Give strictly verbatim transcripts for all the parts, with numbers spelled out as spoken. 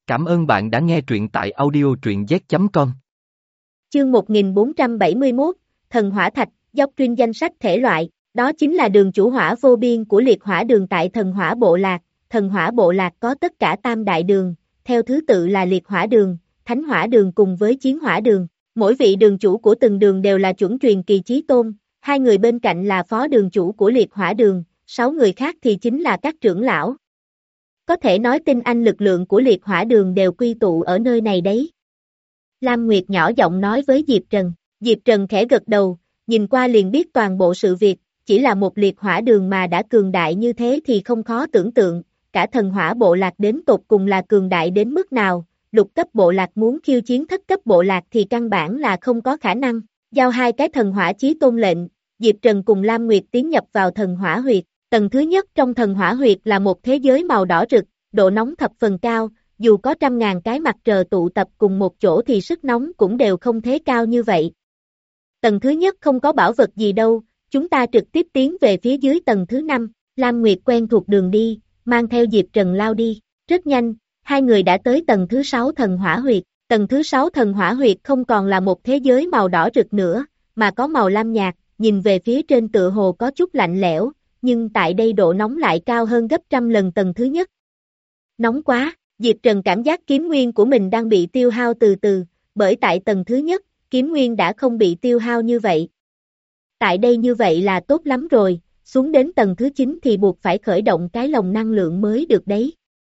Cảm ơn bạn đã nghe truyện tại audio truyện z chấm com. Chương một nghìn bốn trăm bảy mươi mốt, Thần Hỏa Thạch, dốc trên danh sách thể loại, đó chính là đường chủ hỏa vô biên của liệt hỏa đường tại Thần Hỏa Bộ Lạc. Thần Hỏa Bộ Lạc có tất cả tam đại đường, theo thứ tự là liệt hỏa đường, thánh hỏa đường cùng với chiến hỏa đường. Mỗi vị đường chủ của từng đường đều là chuẩn truyền kỳ chí tôn, hai người bên cạnh là phó đường chủ của liệt hỏa đường, sáu người khác thì chính là các trưởng lão. Có thể nói tinh anh lực lượng của liệt hỏa đường đều quy tụ ở nơi này đấy. Lam Nguyệt nhỏ giọng nói với Diệp Trần. Diệp Trần khẽ gật đầu, nhìn qua liền biết toàn bộ sự việc, chỉ là một liệt hỏa đường mà đã cường đại như thế thì không khó tưởng tượng, cả thần hỏa bộ lạc đến tột cùng là cường đại đến mức nào, lục cấp bộ lạc muốn khiêu chiến thất cấp bộ lạc thì căn bản là không có khả năng. Giao hai cái thần hỏa chí tôn lệnh, Diệp Trần cùng Lam Nguyệt tiến nhập vào thần hỏa huyệt. Tầng thứ nhất trong thần hỏa huyệt là một thế giới màu đỏ rực, độ nóng thập phần cao, dù có trăm ngàn cái mặt trời tụ tập cùng một chỗ thì sức nóng cũng đều không thế cao như vậy. Tầng thứ nhất không có bảo vật gì đâu, chúng ta trực tiếp tiến về phía dưới tầng thứ năm, Lam Nguyệt quen thuộc đường đi, mang theo Diệp Trần lao đi, rất nhanh, hai người đã tới tầng thứ sáu thần hỏa huyệt. Tầng thứ sáu thần hỏa huyệt không còn là một thế giới màu đỏ rực nữa, mà có màu lam nhạt, nhìn về phía trên tựa hồ có chút lạnh lẽo, nhưng tại đây độ nóng lại cao hơn gấp trăm lần tầng thứ nhất. Nóng quá, Diệp Trần cảm giác kiếm nguyên của mình đang bị tiêu hao từ từ, bởi tại tầng thứ nhất, kiếm nguyên đã không bị tiêu hao như vậy. Tại đây như vậy là tốt lắm rồi, xuống đến tầng thứ chín thì buộc phải khởi động cái lồng năng lượng mới được đấy.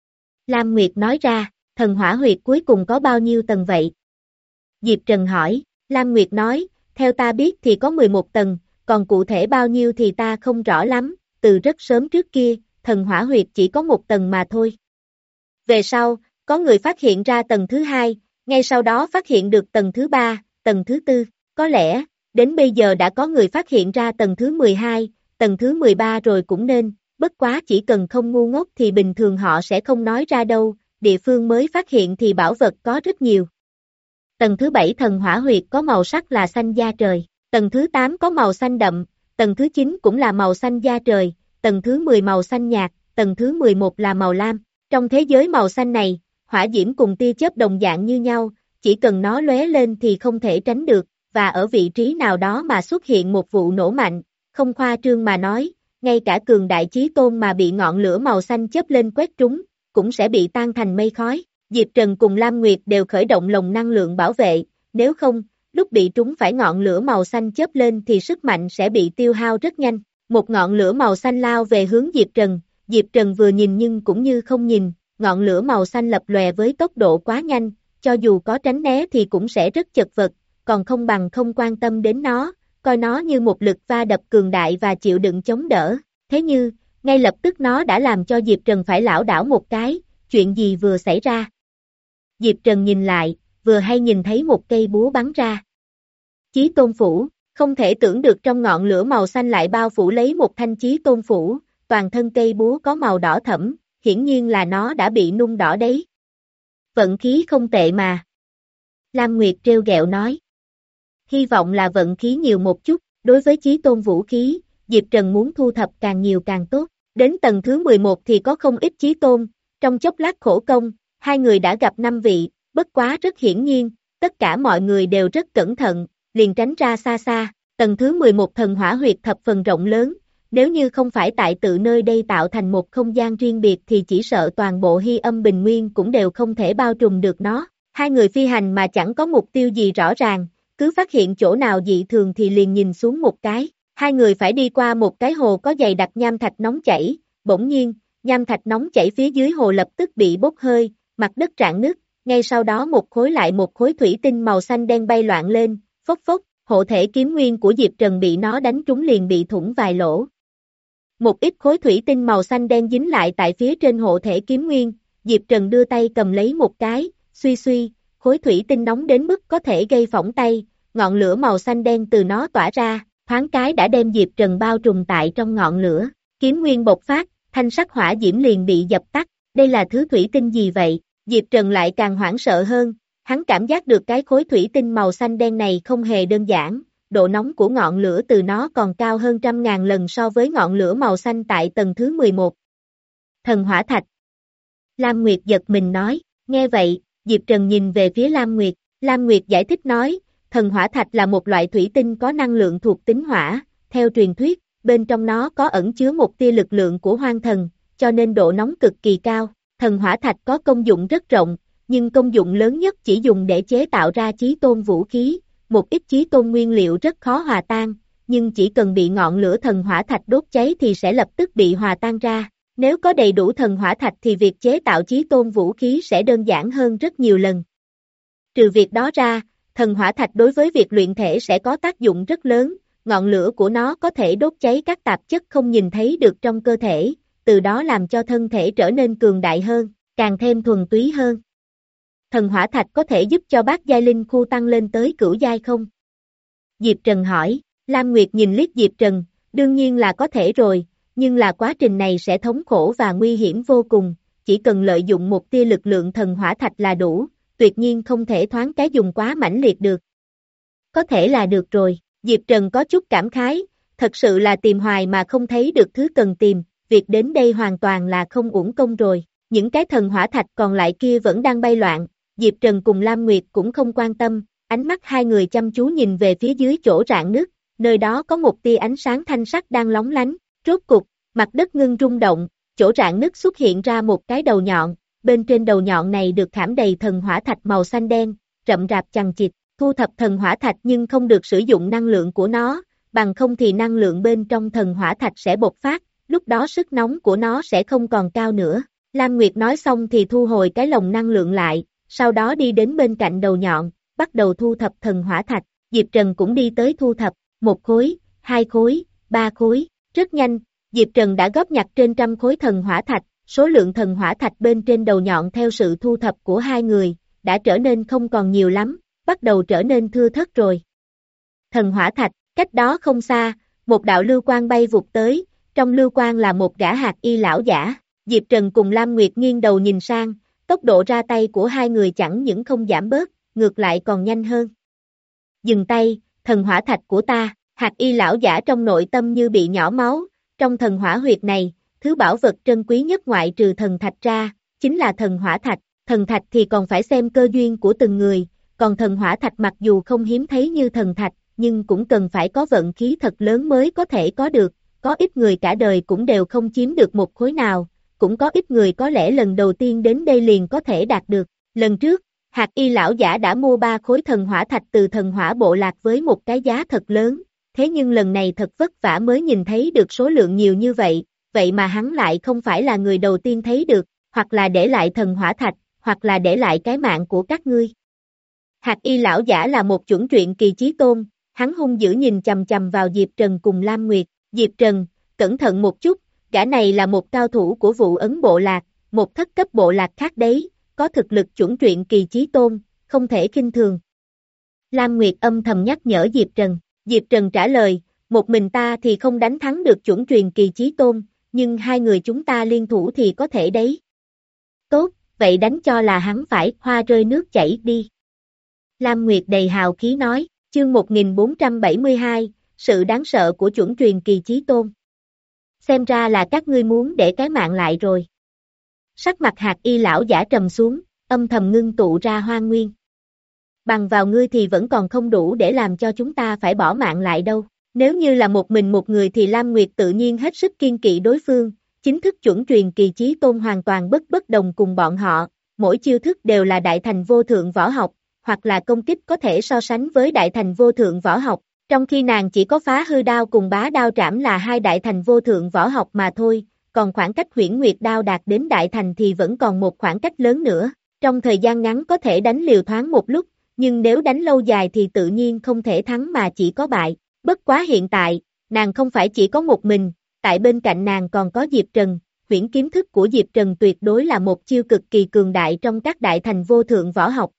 Lam Nguyệt nói ra, thần hỏa huyệt cuối cùng có bao nhiêu tầng vậy? Diệp Trần hỏi, Lam Nguyệt nói, theo ta biết thì có mười một tầng, còn cụ thể bao nhiêu thì ta không rõ lắm, từ rất sớm trước kia, thần hỏa huyệt chỉ có một tầng mà thôi. Về sau, có người phát hiện ra tầng thứ hai, ngay sau đó phát hiện được tầng thứ ba, tầng thứ tư, có lẽ, đến bây giờ đã có người phát hiện ra tầng thứ mười hai, tầng thứ mười ba rồi cũng nên, bất quá chỉ cần không ngu ngốc thì bình thường họ sẽ không nói ra đâu, địa phương mới phát hiện thì bảo vật có rất nhiều. Tầng thứ bảy thần hỏa huyệt có màu sắc là xanh da trời, tầng thứ tám có màu xanh đậm, tầng thứ chín cũng là màu xanh da trời, tầng thứ mười màu xanh nhạt, tầng thứ mười một là màu lam. Trong thế giới màu xanh này, hỏa diễm cùng tia chớp đồng dạng như nhau, chỉ cần nó lóe lên thì không thể tránh được, và ở vị trí nào đó mà xuất hiện một vụ nổ mạnh, không khoa trương mà nói, ngay cả cường đại chí tôn mà bị ngọn lửa màu xanh chớp lên quét trúng, cũng sẽ bị tan thành mây khói. Diệp Trần cùng Lam Nguyệt đều khởi động lồng năng lượng bảo vệ, nếu không, lúc bị trúng phải ngọn lửa màu xanh chớp lên thì sức mạnh sẽ bị tiêu hao rất nhanh. Một ngọn lửa màu xanh lao về hướng Diệp Trần, Diệp Trần vừa nhìn nhưng cũng như không nhìn, ngọn lửa màu xanh lập lòe với tốc độ quá nhanh, cho dù có tránh né thì cũng sẽ rất chật vật, còn không bằng không quan tâm đến nó, coi nó như một lực va đập cường đại và chịu đựng chống đỡ. Thế như, ngay lập tức nó đã làm cho Diệp Trần phải lảo đảo một cái, chuyện gì vừa xảy ra? Diệp Trần nhìn lại, vừa hay nhìn thấy một cây búa bắn ra. Chí tôn phủ, không thể tưởng được trong ngọn lửa màu xanh lại bao phủ lấy một thanh chí tôn phủ, toàn thân cây búa có màu đỏ thẫm, hiển nhiên là nó đã bị nung đỏ đấy. Vận khí không tệ mà. Lam Nguyệt trêu ghẹo nói. Hy vọng là vận khí nhiều một chút, đối với chí tôn vũ khí, Diệp Trần muốn thu thập càng nhiều càng tốt. Đến tầng thứ mười một thì có không ít chí tôn, trong chốc lát khổ công, hai người đã gặp năm vị, bất quá rất hiển nhiên, tất cả mọi người đều rất cẩn thận, liền tránh ra xa xa. Tầng thứ mười một thần hỏa huyệt thập phần rộng lớn, nếu như không phải tại tự nơi đây tạo thành một không gian riêng biệt thì chỉ sợ toàn bộ Hy Âm Bình Nguyên cũng đều không thể bao trùm được nó. Hai người phi hành mà chẳng có mục tiêu gì rõ ràng, cứ phát hiện chỗ nào dị thường thì liền nhìn xuống một cái. Hai người phải đi qua một cái hồ có dày đặc nham thạch nóng chảy, bỗng nhiên, nham thạch nóng chảy phía dưới hồ lập tức bị bốc hơi, mặt đất rạn nứt, ngay sau đó một khối lại một khối thủy tinh màu xanh đen bay loạn lên, phốc phốc, hộ thể kiếm nguyên của Diệp Trần bị nó đánh trúng liền bị thủng vài lỗ. Một ít khối thủy tinh màu xanh đen dính lại tại phía trên hộ thể kiếm nguyên, Diệp Trần đưa tay cầm lấy một cái, suy suy, khối thủy tinh nóng đến mức có thể gây phỏng tay, ngọn lửa màu xanh đen từ nó tỏa ra, thoáng cái đã đem Diệp Trần bao trùm tại trong ngọn lửa, kiếm nguyên bộc phát, thanh sắc hỏa diễm liền bị dập tắt, đây là thứ thủy tinh gì vậy? Diệp Trần lại càng hoảng sợ hơn, hắn cảm giác được cái khối thủy tinh màu xanh đen này không hề đơn giản, độ nóng của ngọn lửa từ nó còn cao hơn trăm ngàn lần so với ngọn lửa màu xanh tại tầng thứ mười một. Thần hỏa thạch. Lam Nguyệt giật mình nói, Nghe vậy, Diệp Trần nhìn về phía Lam Nguyệt, Lam Nguyệt giải thích nói, thần hỏa thạch là một loại thủy tinh có năng lượng thuộc tính hỏa, theo truyền thuyết, bên trong nó có ẩn chứa một tia lực lượng của hoang thần, cho nên độ nóng cực kỳ cao. Thần hỏa thạch có công dụng rất rộng, nhưng công dụng lớn nhất chỉ dùng để chế tạo ra chí tôn vũ khí, một ít chí tôn nguyên liệu rất khó hòa tan, nhưng chỉ cần bị ngọn lửa thần hỏa thạch đốt cháy thì sẽ lập tức bị hòa tan ra. Nếu có đầy đủ thần hỏa thạch thì việc chế tạo chí tôn vũ khí sẽ đơn giản hơn rất nhiều lần. Trừ việc đó ra, thần hỏa thạch đối với việc luyện thể sẽ có tác dụng rất lớn, ngọn lửa của nó có thể đốt cháy các tạp chất không nhìn thấy được trong cơ thể, từ đó làm cho thân thể trở nên cường đại hơn, càng thêm thuần túy hơn. Thần hỏa thạch có thể giúp cho bát giai linh khu tăng lên tới cửu giai không? Diệp Trần hỏi, Lam Nguyệt nhìn liếc Diệp Trần, đương nhiên là có thể rồi, nhưng là quá trình này sẽ thống khổ và nguy hiểm vô cùng, chỉ cần lợi dụng một tia lực lượng thần hỏa thạch là đủ, tuyệt nhiên không thể thoáng cái dùng quá mãnh liệt được. Có thể là được rồi, Diệp Trần có chút cảm khái, thật sự là tìm hoài mà không thấy được thứ cần tìm, việc đến đây hoàn toàn là không uổng công rồi. Những cái thần hỏa thạch còn lại kia vẫn đang bay loạn, Diệp Trần cùng Lam Nguyệt cũng không quan tâm, ánh mắt hai người chăm chú nhìn về phía dưới chỗ rạn nứt, nơi đó có một tia ánh sáng thanh sắc đang lóng lánh, rốt cục, mặt đất ngưng rung động, chỗ rạn nứt xuất hiện ra một cái đầu nhọn, bên trên đầu nhọn này được khảm đầy thần hỏa thạch màu xanh đen, rậm rạp chằng chịt, thu thập thần hỏa thạch nhưng không được sử dụng năng lượng của nó, bằng không thì năng lượng bên trong thần hỏa thạch sẽ bộc phát, lúc đó sức nóng của nó sẽ không còn cao nữa. Lam Nguyệt nói xong thì thu hồi cái lồng năng lượng lại, sau đó đi đến bên cạnh đầu nhọn, bắt đầu thu thập thần hỏa thạch, Diệp Trần cũng đi tới thu thập, một khối, hai khối, ba khối, rất nhanh, Diệp Trần đã góp nhặt trên trăm khối thần hỏa thạch, số lượng thần hỏa thạch bên trên đầu nhọn theo sự thu thập của hai người, đã trở nên không còn nhiều lắm, bắt đầu trở nên thưa thớt rồi. Thần hỏa thạch, cách đó không xa, một đạo lưu quang bay vụt tới, trong lưu quang là một gã hạt y lão giả, Diệp Trần cùng Lam Nguyệt nghiêng đầu nhìn sang, tốc độ ra tay của hai người chẳng những không giảm bớt, ngược lại còn nhanh hơn. Dừng tay, thần hỏa thạch của ta, hạt y lão giả trong nội tâm như bị nhỏ máu, trong thần hỏa huyệt này, thứ bảo vật trân quý nhất ngoại trừ thần thạch ra, chính là thần hỏa thạch, thần thạch thì còn phải xem cơ duyên của từng người, còn thần hỏa thạch mặc dù không hiếm thấy như thần thạch, nhưng cũng cần phải có vận khí thật lớn mới có thể có được, có ít người cả đời cũng đều không chiếm được một khối nào, cũng có ít người có lẽ lần đầu tiên đến đây liền có thể đạt được. Lần trước, hạt y lão giả đã mua ba khối thần hỏa thạch từ thần hỏa bộ lạc với một cái giá thật lớn, thế nhưng lần này thật vất vả mới nhìn thấy được số lượng nhiều như vậy, vậy mà hắn lại không phải là người đầu tiên thấy được, hoặc là để lại thần hỏa thạch, hoặc là để lại cái mạng của các ngươi. Hạt y lão giả là một chuẩn truyện kỳ chí tôn, hắn hung dữ nhìn chầm chầm vào Diệp Trần cùng Lam Nguyệt, Diệp Trần, cẩn thận một chút, gã này là một cao thủ của vụ ấn bộ lạc, một thất cấp bộ lạc khác đấy, có thực lực chuẩn truyện kỳ chí tôn, không thể khinh thường. Lam Nguyệt âm thầm nhắc nhở Diệp Trần, Diệp Trần trả lời, một mình ta thì không đánh thắng được chuẩn truyền kỳ chí tôn, nhưng hai người chúng ta liên thủ thì có thể đấy. Tốt, vậy đánh cho là hắn phải, hoa rơi nước chảy đi. Lam Nguyệt đầy hào khí nói, chương một nghìn bốn trăm bảy mươi hai, sự đáng sợ của chuẩn truyền kỳ chí tôn. Xem ra là các ngươi muốn để cái mạng lại rồi. Sắc mặt hạt y lão giả trầm xuống, âm thầm ngưng tụ ra hoang nguyên. Bằng vào ngươi thì vẫn còn không đủ để làm cho chúng ta phải bỏ mạng lại đâu. Nếu như là một mình một người thì Lam Nguyệt tự nhiên hết sức kiên kỵ đối phương, chính thức chuẩn truyền kỳ chí tôn hoàn toàn bất bất đồng cùng bọn họ, mỗi chiêu thức đều là đại thành vô thượng võ học, hoặc là công kích có thể so sánh với đại thành vô thượng võ học, trong khi nàng chỉ có phá hư đao cùng bá đao trảm là hai đại thành vô thượng võ học mà thôi, còn khoảng cách huyễn nguyệt đao đạt đến đại thành thì vẫn còn một khoảng cách lớn nữa, trong thời gian ngắn có thể đánh liều thoáng một lúc, nhưng nếu đánh lâu dài thì tự nhiên không thể thắng mà chỉ có bại, bất quá hiện tại, nàng không phải chỉ có một mình, tại bên cạnh nàng còn có Diệp Trần, huyễn kiếm thức của Diệp Trần tuyệt đối là một chiêu cực kỳ cường đại trong các đại thành vô thượng võ học.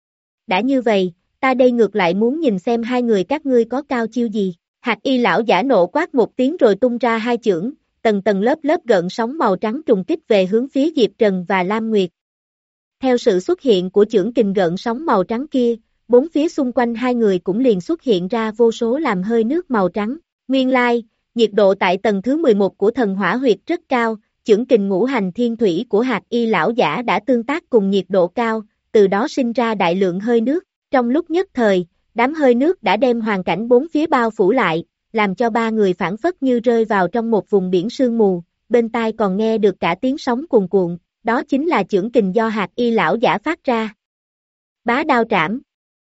Đã như vậy, ta đây ngược lại muốn nhìn xem hai người các ngươi có cao chiêu gì, hạt y lão giả nộ quát một tiếng rồi tung ra hai chưởng, tầng tầng lớp lớp gợn sóng màu trắng trùng kích về hướng phía Diệp Trần và Lam Nguyệt. Theo sự xuất hiện của chưởng kình gợn sóng màu trắng kia, bốn phía xung quanh hai người cũng liền xuất hiện ra vô số làm hơi nước màu trắng. Nguyên lai, nhiệt độ tại tầng thứ mười một của thần hỏa huyệt rất cao, chưởng kình ngũ hành thiên thủy của hạt y lão giả đã tương tác cùng nhiệt độ cao, từ đó sinh ra đại lượng hơi nước. Trong lúc nhất thời, đám hơi nước đã đem hoàn cảnh bốn phía bao phủ lại, làm cho ba người phảng phất như rơi vào trong một vùng biển sương mù, bên tai còn nghe được cả tiếng sóng cuồn cuộn, đó chính là chưởng kình do hạt y lão giả phát ra. Bá đao trảm.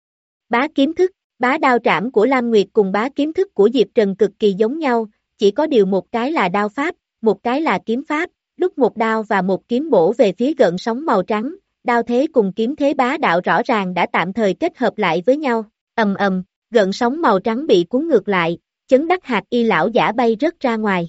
Bá kiếm thức. Bá đao trảm của Lam Nguyệt cùng bá kiếm thức của Diệp Trần cực kỳ giống nhau, chỉ có điều một cái là đao pháp, một cái là kiếm pháp, lúc một đao và một kiếm bổ về phía gợn sóng màu trắng, đao thế cùng kiếm thế bá đạo rõ ràng đã tạm thời kết hợp lại với nhau, ầm ầm, gợn sóng màu trắng bị cuốn ngược lại, chấn đắc hạt y lão giả bay rớt ra ngoài.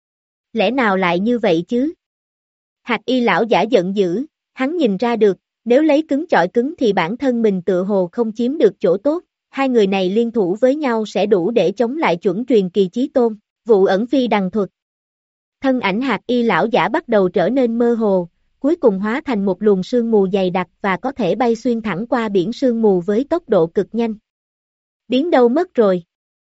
Lẽ nào lại như vậy chứ? Hạt y lão giả giận dữ, hắn nhìn ra được, nếu lấy cứng chọi cứng thì bản thân mình tựa hồ không chiếm được chỗ tốt, hai người này liên thủ với nhau sẽ đủ để chống lại chuẩn truyền kỳ chí tôn, vụ ẩn phi đằng thuật. Thân ảnh hạt y lão giả bắt đầu trở nên mơ hồ, cuối cùng hóa thành một luồng sương mù dày đặc và có thể bay xuyên thẳng qua biển sương mù với tốc độ cực nhanh. Biến đâu mất rồi?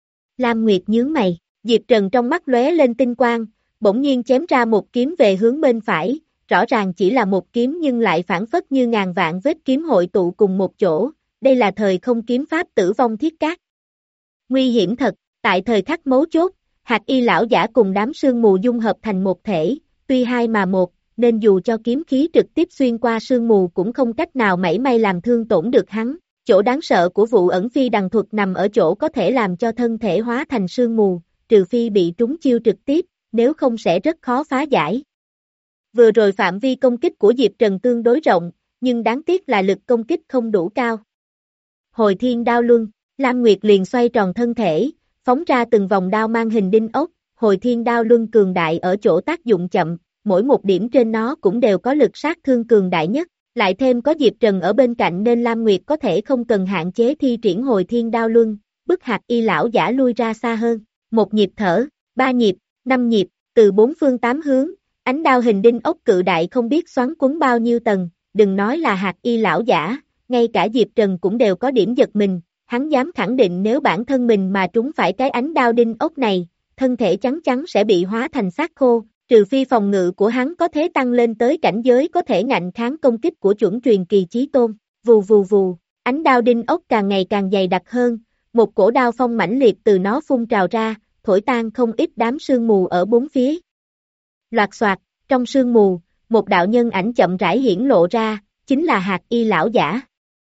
Lam Nguyệt nhướng mày, Diệp Trần trong mắt lóe lên tinh quang, bỗng nhiên chém ra một kiếm về hướng bên phải, rõ ràng chỉ là một kiếm nhưng lại phản phất như ngàn vạn vết kiếm hội tụ cùng một chỗ, đây là thời không kiếm pháp tử vong thiết cát. Nguy hiểm thật, tại thời khắc mấu chốt, hạt y lão giả cùng đám sương mù dung hợp thành một thể, tuy hai mà một, nên dù cho kiếm khí trực tiếp xuyên qua sương mù cũng không cách nào mảy may làm thương tổn được hắn. Chỗ đáng sợ của vụ ẩn phi đằng thuật nằm ở chỗ có thể làm cho thân thể hóa thành sương mù, trừ phi bị trúng chiêu trực tiếp, nếu không sẽ rất khó phá giải. Vừa rồi phạm vi công kích của Diệp Trần tương đối rộng, nhưng đáng tiếc là lực công kích không đủ cao. Hồi thiên đao luân, Lam Nguyệt liền xoay tròn thân thể, phóng ra từng vòng đao mang hình đinh ốc, hồi thiên đao luân cường đại ở chỗ tác dụng chậm, mỗi một điểm trên nó cũng đều có lực sát thương cường đại nhất, lại thêm có Diệp Trần ở bên cạnh nên Lam Nguyệt có thể không cần hạn chế thi triển hồi thiên đao luân, bức hạt y lão giả lui ra xa hơn, một nhịp thở, ba nhịp, năm nhịp, từ bốn phương tám hướng, ánh đao hình đinh ốc cự đại không biết xoắn quấn bao nhiêu tầng, đừng nói là hạt y lão giả, ngay cả Diệp Trần cũng đều có điểm giật mình, hắn dám khẳng định nếu bản thân mình mà trúng phải cái ánh đao đinh ốc này, thân thể chắn chắn sẽ bị hóa thành xác khô, trừ phi phòng ngự của hắn có thể tăng lên tới cảnh giới có thể ngạnh kháng công kích của chuẩn truyền kỳ chí tôn, vù vù vù, ánh đao đinh ốc càng ngày càng dày đặc hơn, một cổ đao phong mãnh liệt từ nó phun trào ra, thổi tan không ít đám sương mù ở bốn phía. Loạt xoạt, trong sương mù, một đạo nhân ảnh chậm rãi hiển lộ ra, chính là hạt y lão giả.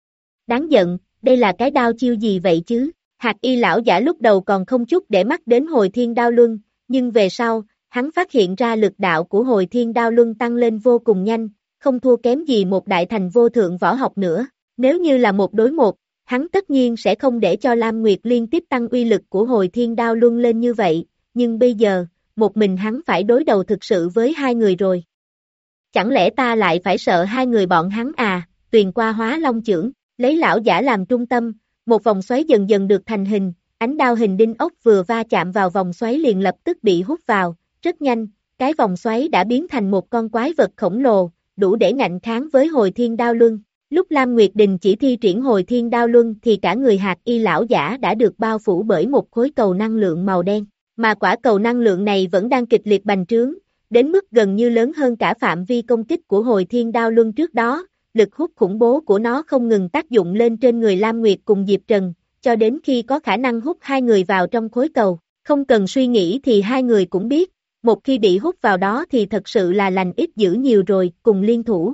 Đáng giận, đây là cái đao chiêu gì vậy chứ? Hạt y lão giả lúc đầu còn không chút để mắt đến hồi thiên đao luân, nhưng về sau, hắn phát hiện ra lực đạo của hồi thiên đao luân tăng lên vô cùng nhanh, không thua kém gì một đại thành vô thượng võ học nữa. Nếu như là một đối một, hắn tất nhiên sẽ không để cho Lam Nguyệt liên tiếp tăng uy lực của hồi thiên đao luân lên như vậy, nhưng bây giờ, một mình hắn phải đối đầu thực sự với hai người rồi. Chẳng lẽ ta lại phải sợ hai người bọn hắn à? Tuyền qua hóa long chưởng, lấy lão giả làm trung tâm, một vòng xoáy dần dần được thành hình, ánh đao hình đinh ốc vừa va chạm vào vòng xoáy liền lập tức bị hút vào, rất nhanh, cái vòng xoáy đã biến thành một con quái vật khổng lồ, đủ để ngạnh kháng với hồi thiên đao luân. Lúc Lam Nguyệt Đình chỉ thi triển hồi thiên đao luân thì cả người hạt y lão giả đã được bao phủ bởi một khối cầu năng lượng màu đen, mà quả cầu năng lượng này vẫn đang kịch liệt bành trướng, đến mức gần như lớn hơn cả phạm vi công kích của hồi thiên đao luân trước đó, lực hút khủng bố của nó không ngừng tác dụng lên trên người Lam Nguyệt cùng Diệp Trần, cho đến khi có khả năng hút hai người vào trong khối cầu, không cần suy nghĩ thì hai người cũng biết, một khi bị hút vào đó thì thật sự là lành ít dữ nhiều rồi, cùng liên thủ.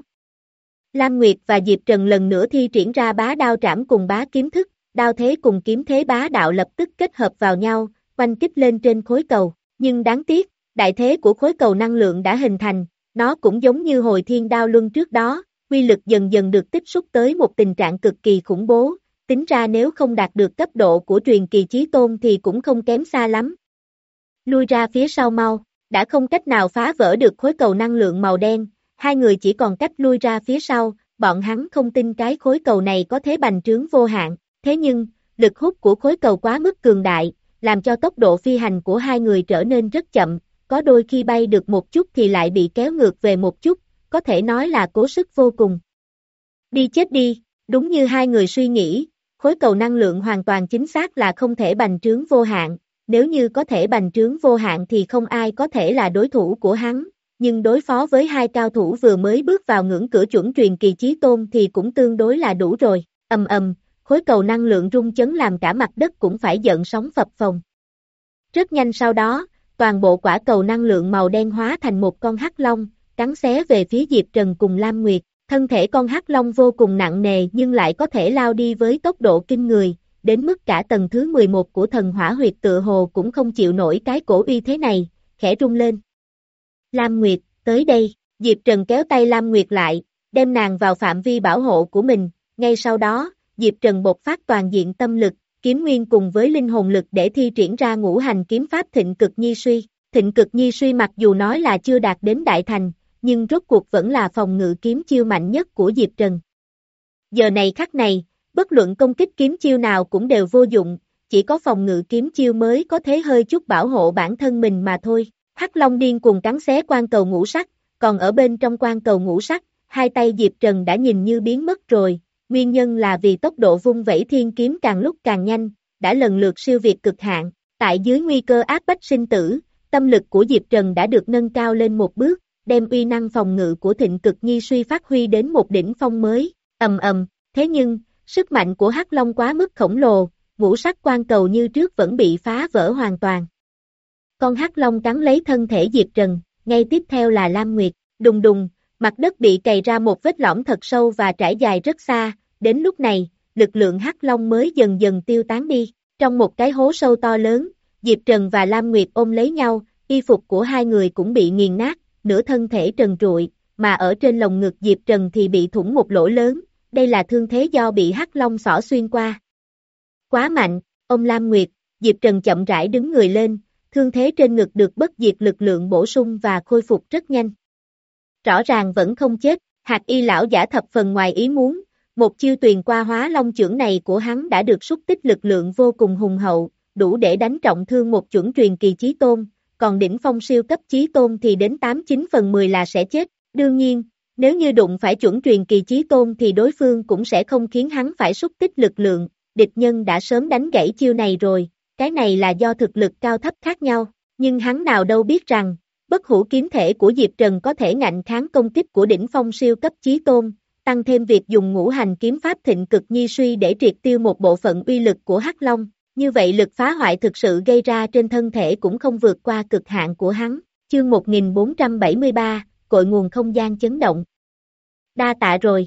Lam Nguyệt và Diệp Trần lần nữa thi triển ra bá đao trảm cùng bá kiếm thức, đao thế cùng kiếm thế bá đạo lập tức kết hợp vào nhau, oanh kích lên trên khối cầu, nhưng đáng tiếc, đại thế của khối cầu năng lượng đã hình thành, nó cũng giống như hồi thiên đao luân trước đó, quy lực dần dần được tích xúc tới một tình trạng cực kỳ khủng bố, tính ra nếu không đạt được cấp độ của truyền kỳ chí tôn thì cũng không kém xa lắm. Lui ra phía sau mau, đã không cách nào phá vỡ được khối cầu năng lượng màu đen, hai người chỉ còn cách lui ra phía sau, bọn hắn không tin cái khối cầu này có thế bành trướng vô hạn, thế nhưng, lực hút của khối cầu quá mức cường đại, làm cho tốc độ phi hành của hai người trở nên rất chậm, có đôi khi bay được một chút thì lại bị kéo ngược về một chút, có thể nói là cố sức vô cùng. Đi chết đi, đúng như hai người suy nghĩ, khối cầu năng lượng hoàn toàn chính xác là không thể bành trướng vô hạn, nếu như có thể bành trướng vô hạn thì không ai có thể là đối thủ của hắn, nhưng đối phó với hai cao thủ vừa mới bước vào ngưỡng cửa chuẩn truyền kỳ chí tôn thì cũng tương đối là đủ rồi. Ầm ầm, khối cầu năng lượng rung chấn làm cả mặt đất cũng phải giận sóng phập phồng. Rất nhanh sau đó, toàn bộ quả cầu năng lượng màu đen hóa thành một con hắc long, cắn xé về phía Diệp Trần cùng Lam Nguyệt. Thân thể con hắc long vô cùng nặng nề nhưng lại có thể lao đi với tốc độ kinh người, đến mức cả tầng thứ mười một của thần hỏa huyệt tựa hồ cũng không chịu nổi cái cổ uy thế này, khẽ rung lên. Lam Nguyệt, tới đây, Diệp Trần kéo tay Lam Nguyệt lại, đem nàng vào phạm vi bảo hộ của mình, ngay sau đó, Diệp Trần bộc phát toàn diện tâm lực, kiếm nguyên cùng với linh hồn lực để thi triển ra ngũ hành kiếm pháp Thịnh Cực Nhi Suy. Thịnh Cực Nhi Suy mặc dù nói là chưa đạt đến đại thành, nhưng rốt cuộc vẫn là phòng ngự kiếm chiêu mạnh nhất của Diệp Trần. Giờ này khắc này, bất luận công kích kiếm chiêu nào cũng đều vô dụng, chỉ có phòng ngự kiếm chiêu mới có thể hơi chút bảo hộ bản thân mình mà thôi. Hắc Long điên cuồng cắn xé quan cầu ngũ sắc, còn ở bên trong quan cầu ngũ sắc, hai tay Diệp Trần đã nhìn như biến mất rồi, nguyên nhân là vì tốc độ vung vẩy thiên kiếm càng lúc càng nhanh, đã lần lượt siêu việt cực hạn. Tại dưới nguy cơ áp bách sinh tử, tâm lực của Diệp Trần đã được nâng cao lên một bước, đem uy năng phòng ngự của Thịnh Cực Nhi Suy phát huy đến một đỉnh phong mới. Ầm ầm, thế nhưng, sức mạnh của Hắc Long quá mức khổng lồ, ngũ sắc quan cầu như trước vẫn bị phá vỡ hoàn toàn. Con Hắc Long cắn lấy thân thể Diệp Trần, ngay tiếp theo là Lam Nguyệt, đùng đùng, mặt đất bị cày ra một vết lõm thật sâu và trải dài rất xa, đến lúc này, lực lượng Hắc Long mới dần dần tiêu tán đi. Trong một cái hố sâu to lớn, Diệp Trần và Lam Nguyệt ôm lấy nhau, y phục của hai người cũng bị nghiền nát, nửa thân thể trần trụi, mà ở trên lồng ngực Diệp Trần thì bị thủng một lỗ lớn, đây là thương thế do bị Hắc Long xỏ xuyên qua. Quá mạnh, ông Lam Nguyệt, Diệp Trần chậm rãi đứng người lên, thương thế trên ngực được bất diệt lực lượng bổ sung và khôi phục rất nhanh. Rõ ràng vẫn không chết, Hạt Y lão giả thập phần ngoài ý muốn, một chiêu tuyền qua hóa long chưởng này của hắn đã được xúc tích lực lượng vô cùng hùng hậu, đủ để đánh trọng thương một chuẩn truyền kỳ chí tôn, còn đỉnh phong siêu cấp chí tôn thì đến tám chín phần mười là sẽ chết. Đương nhiên, nếu như đụng phải chuẩn truyền kỳ chí tôn thì đối phương cũng sẽ không khiến hắn phải xúc tích lực lượng, địch nhân đã sớm đánh gãy chiêu này rồi, cái này là do thực lực cao thấp khác nhau, nhưng hắn nào đâu biết rằng, bất hủ kiếm thể của Diệp Trần có thể ngạnh kháng công kích của đỉnh phong siêu cấp chí tôn, tăng thêm việc dùng ngũ hành kiếm pháp Thịnh Cực Nhi Suy để triệt tiêu một bộ phận uy lực của Hắc Long, như vậy lực phá hoại thực sự gây ra trên thân thể cũng không vượt qua cực hạn của hắn. Chương một nghìn bốn trăm bảy mươi ba, cội nguồn không gian chấn động. Đa tạ rồi.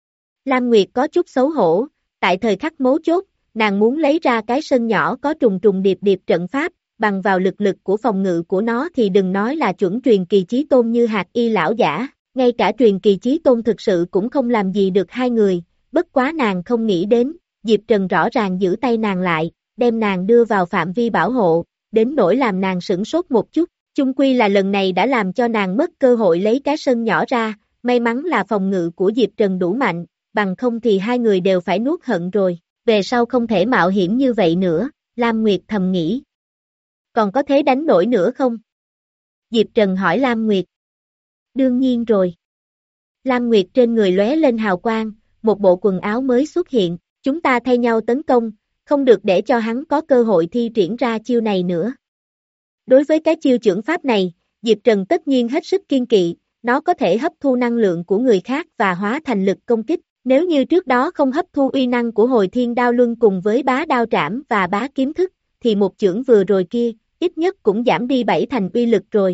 Lam Nguyệt có chút xấu hổ, tại thời khắc mấu chốt, nàng muốn lấy ra cái sân nhỏ có trùng trùng điệp điệp trận pháp, bằng vào lực lực của phòng ngự của nó thì đừng nói là chuẩn truyền kỳ chí tôn như Hạt Y lão giả, ngay cả truyền kỳ chí tôn thực sự cũng không làm gì được hai người, bất quá nàng không nghĩ đến, Diệp Trần rõ ràng giữ tay nàng lại, đem nàng đưa vào phạm vi bảo hộ, đến nỗi làm nàng sửng sốt một chút, chung quy là lần này đã làm cho nàng mất cơ hội lấy cái sân nhỏ ra, may mắn là phòng ngự của Diệp Trần đủ mạnh, bằng không thì hai người đều phải nuốt hận rồi, về sau không thể mạo hiểm như vậy nữa, Lam Nguyệt thầm nghĩ. Còn có thế đánh nổi nữa không? Diệp Trần hỏi Lam Nguyệt. Đương nhiên rồi. Lam Nguyệt trên người lóe lên hào quang, một bộ quần áo mới xuất hiện, chúng ta thay nhau tấn công, không được để cho hắn có cơ hội thi triển ra chiêu này nữa. Đối với cái chiêu chưởng pháp này, Diệp Trần tất nhiên hết sức kiên kỵ, nó có thể hấp thu năng lượng của người khác và hóa thành lực công kích. Nếu như trước đó không hấp thu uy năng của hồi thiên đao luân cùng với bá đao trảm và bá kiếm thức, thì một chưởng vừa rồi kia, ít nhất cũng giảm đi bảy thành uy lực rồi.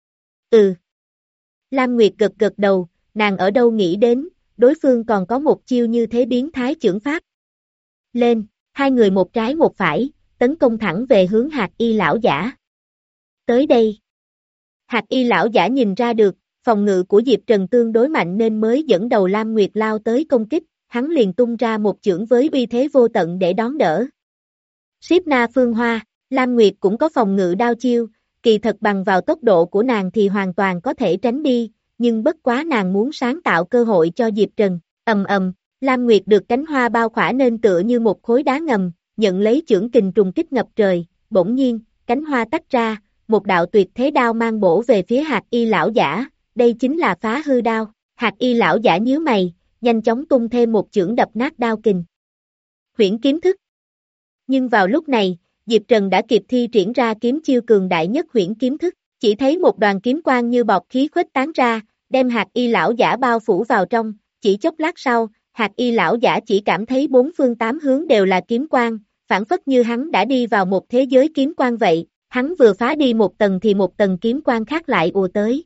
Ừ. Lam Nguyệt gật gật đầu, nàng ở đâu nghĩ đến, đối phương còn có một chiêu như thế biến thái chưởng pháp. Lên, hai người một trái một phải, tấn công thẳng về hướng Hạt Y lão giả. Tới đây. Hạt Y lão giả nhìn ra được, phòng ngự của Diệp Trần tương đối mạnh nên mới dẫn đầu Lam Nguyệt lao tới công kích, hắn liền tung ra một chưởng với uy thế vô tận để đón đỡ. Siếp Na Phương Hoa, Lam Nguyệt cũng có phòng ngự đao chiêu, kỳ thật bằng vào tốc độ của nàng thì hoàn toàn có thể tránh đi, nhưng bất quá nàng muốn sáng tạo cơ hội cho Diệp Trần. Ầm ầm, Lam Nguyệt được cánh hoa bao khỏa nên tựa như một khối đá ngầm, nhận lấy chưởng kình trùng kích ngập trời, bỗng nhiên, cánh hoa tách ra, một đạo tuyệt thế đao mang bổ về phía Hạt Y lão giả, đây chính là phá hư đao. Hạt Y lão giả nhíu mày, nhanh chóng tung thêm một chưởng đập nát đao kình. Huyễn kiếm thức. Nhưng vào lúc này, Diệp Trần đã kịp thi triển ra kiếm chiêu cường đại nhất huyễn kiếm thức, Chỉ thấy một đoàn kiếm quang như bọt khí khuếch tán ra, đem Hạt Y lão giả bao phủ vào trong, chỉ chốc lát sau, Hạt Y lão giả chỉ cảm thấy bốn phương tám hướng đều là kiếm quang, phản phất như hắn đã đi vào một thế giới kiếm quang vậy, hắn vừa phá đi một tầng thì một tầng kiếm quang khác lại ùa tới.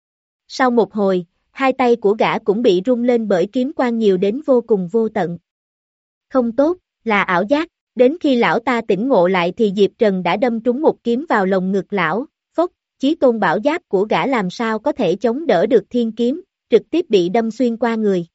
Sau một hồi, hai tay của gã cũng bị rung lên bởi kiếm quang nhiều đến vô cùng vô tận. Không tốt, là ảo giác, đến khi lão ta tỉnh ngộ lại thì Diệp Trần đã đâm trúng một kiếm vào lồng ngực lão, phốc, chí tôn bảo giáp của gã làm sao có thể chống đỡ được thiên kiếm, trực tiếp bị đâm xuyên qua người.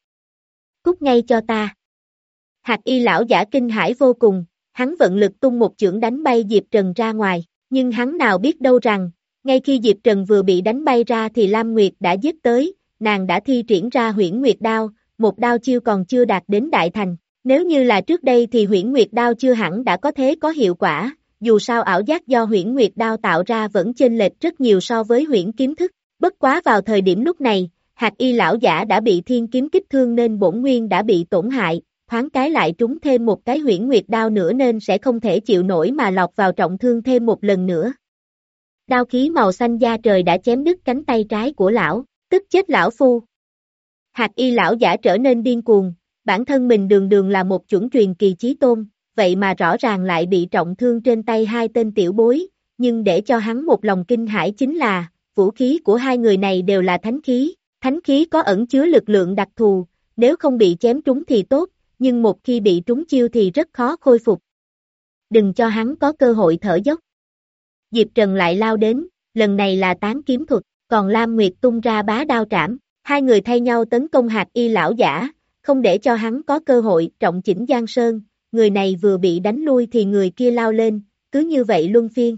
Cút ngay cho ta. Hạt Y lão giả kinh hãi vô cùng, hắn vận lực tung một chưởng đánh bay Diệp Trần ra ngoài, nhưng hắn nào biết đâu rằng, ngay khi Diệp Trần vừa bị đánh bay ra thì Lam Nguyệt đã giết tới, nàng đã thi triển ra Huyễn Nguyệt đao, một đao chiêu còn chưa đạt đến đại thành. Nếu như là trước đây thì Huyễn Nguyệt đao chưa hẳn đã có thế có hiệu quả, dù sao ảo giác do Huyễn Nguyệt đao tạo ra vẫn chênh lệch rất nhiều so với Huyễn kiếm thức. Bất quá vào thời điểm lúc này, Hạt Y lão giả đã bị thiên kiếm kích thương nên bổn nguyên đã bị tổn hại, thoáng cái lại trúng thêm một cái Huyễn Nguyệt đao nữa nên sẽ không thể chịu nổi mà lọt vào trọng thương thêm một lần nữa. Đao khí màu xanh da trời đã chém đứt cánh tay trái của lão, tức chết lão phu. Hạt Y lão giả trở nên điên cuồng, bản thân mình đường đường là một chuẩn truyền kỳ chí tôn, vậy mà rõ ràng lại bị trọng thương trên tay hai tên tiểu bối, nhưng để cho hắn một lòng kinh hãi chính là, vũ khí của hai người này đều là thánh khí, thánh khí có ẩn chứa lực lượng đặc thù, nếu không bị chém trúng thì tốt, nhưng một khi bị trúng chiêu thì rất khó khôi phục. Đừng cho hắn có cơ hội thở dốc. Diệp Trần lại lao đến, lần này là tán kiếm thuật, còn Lam Nguyệt tung ra bá đao trảm, hai người thay nhau tấn công Hạt Y lão giả, không để cho hắn có cơ hội trọng chỉnh Giang Sơn, người này vừa bị đánh lui thì người kia lao lên, cứ như vậy luân phiên.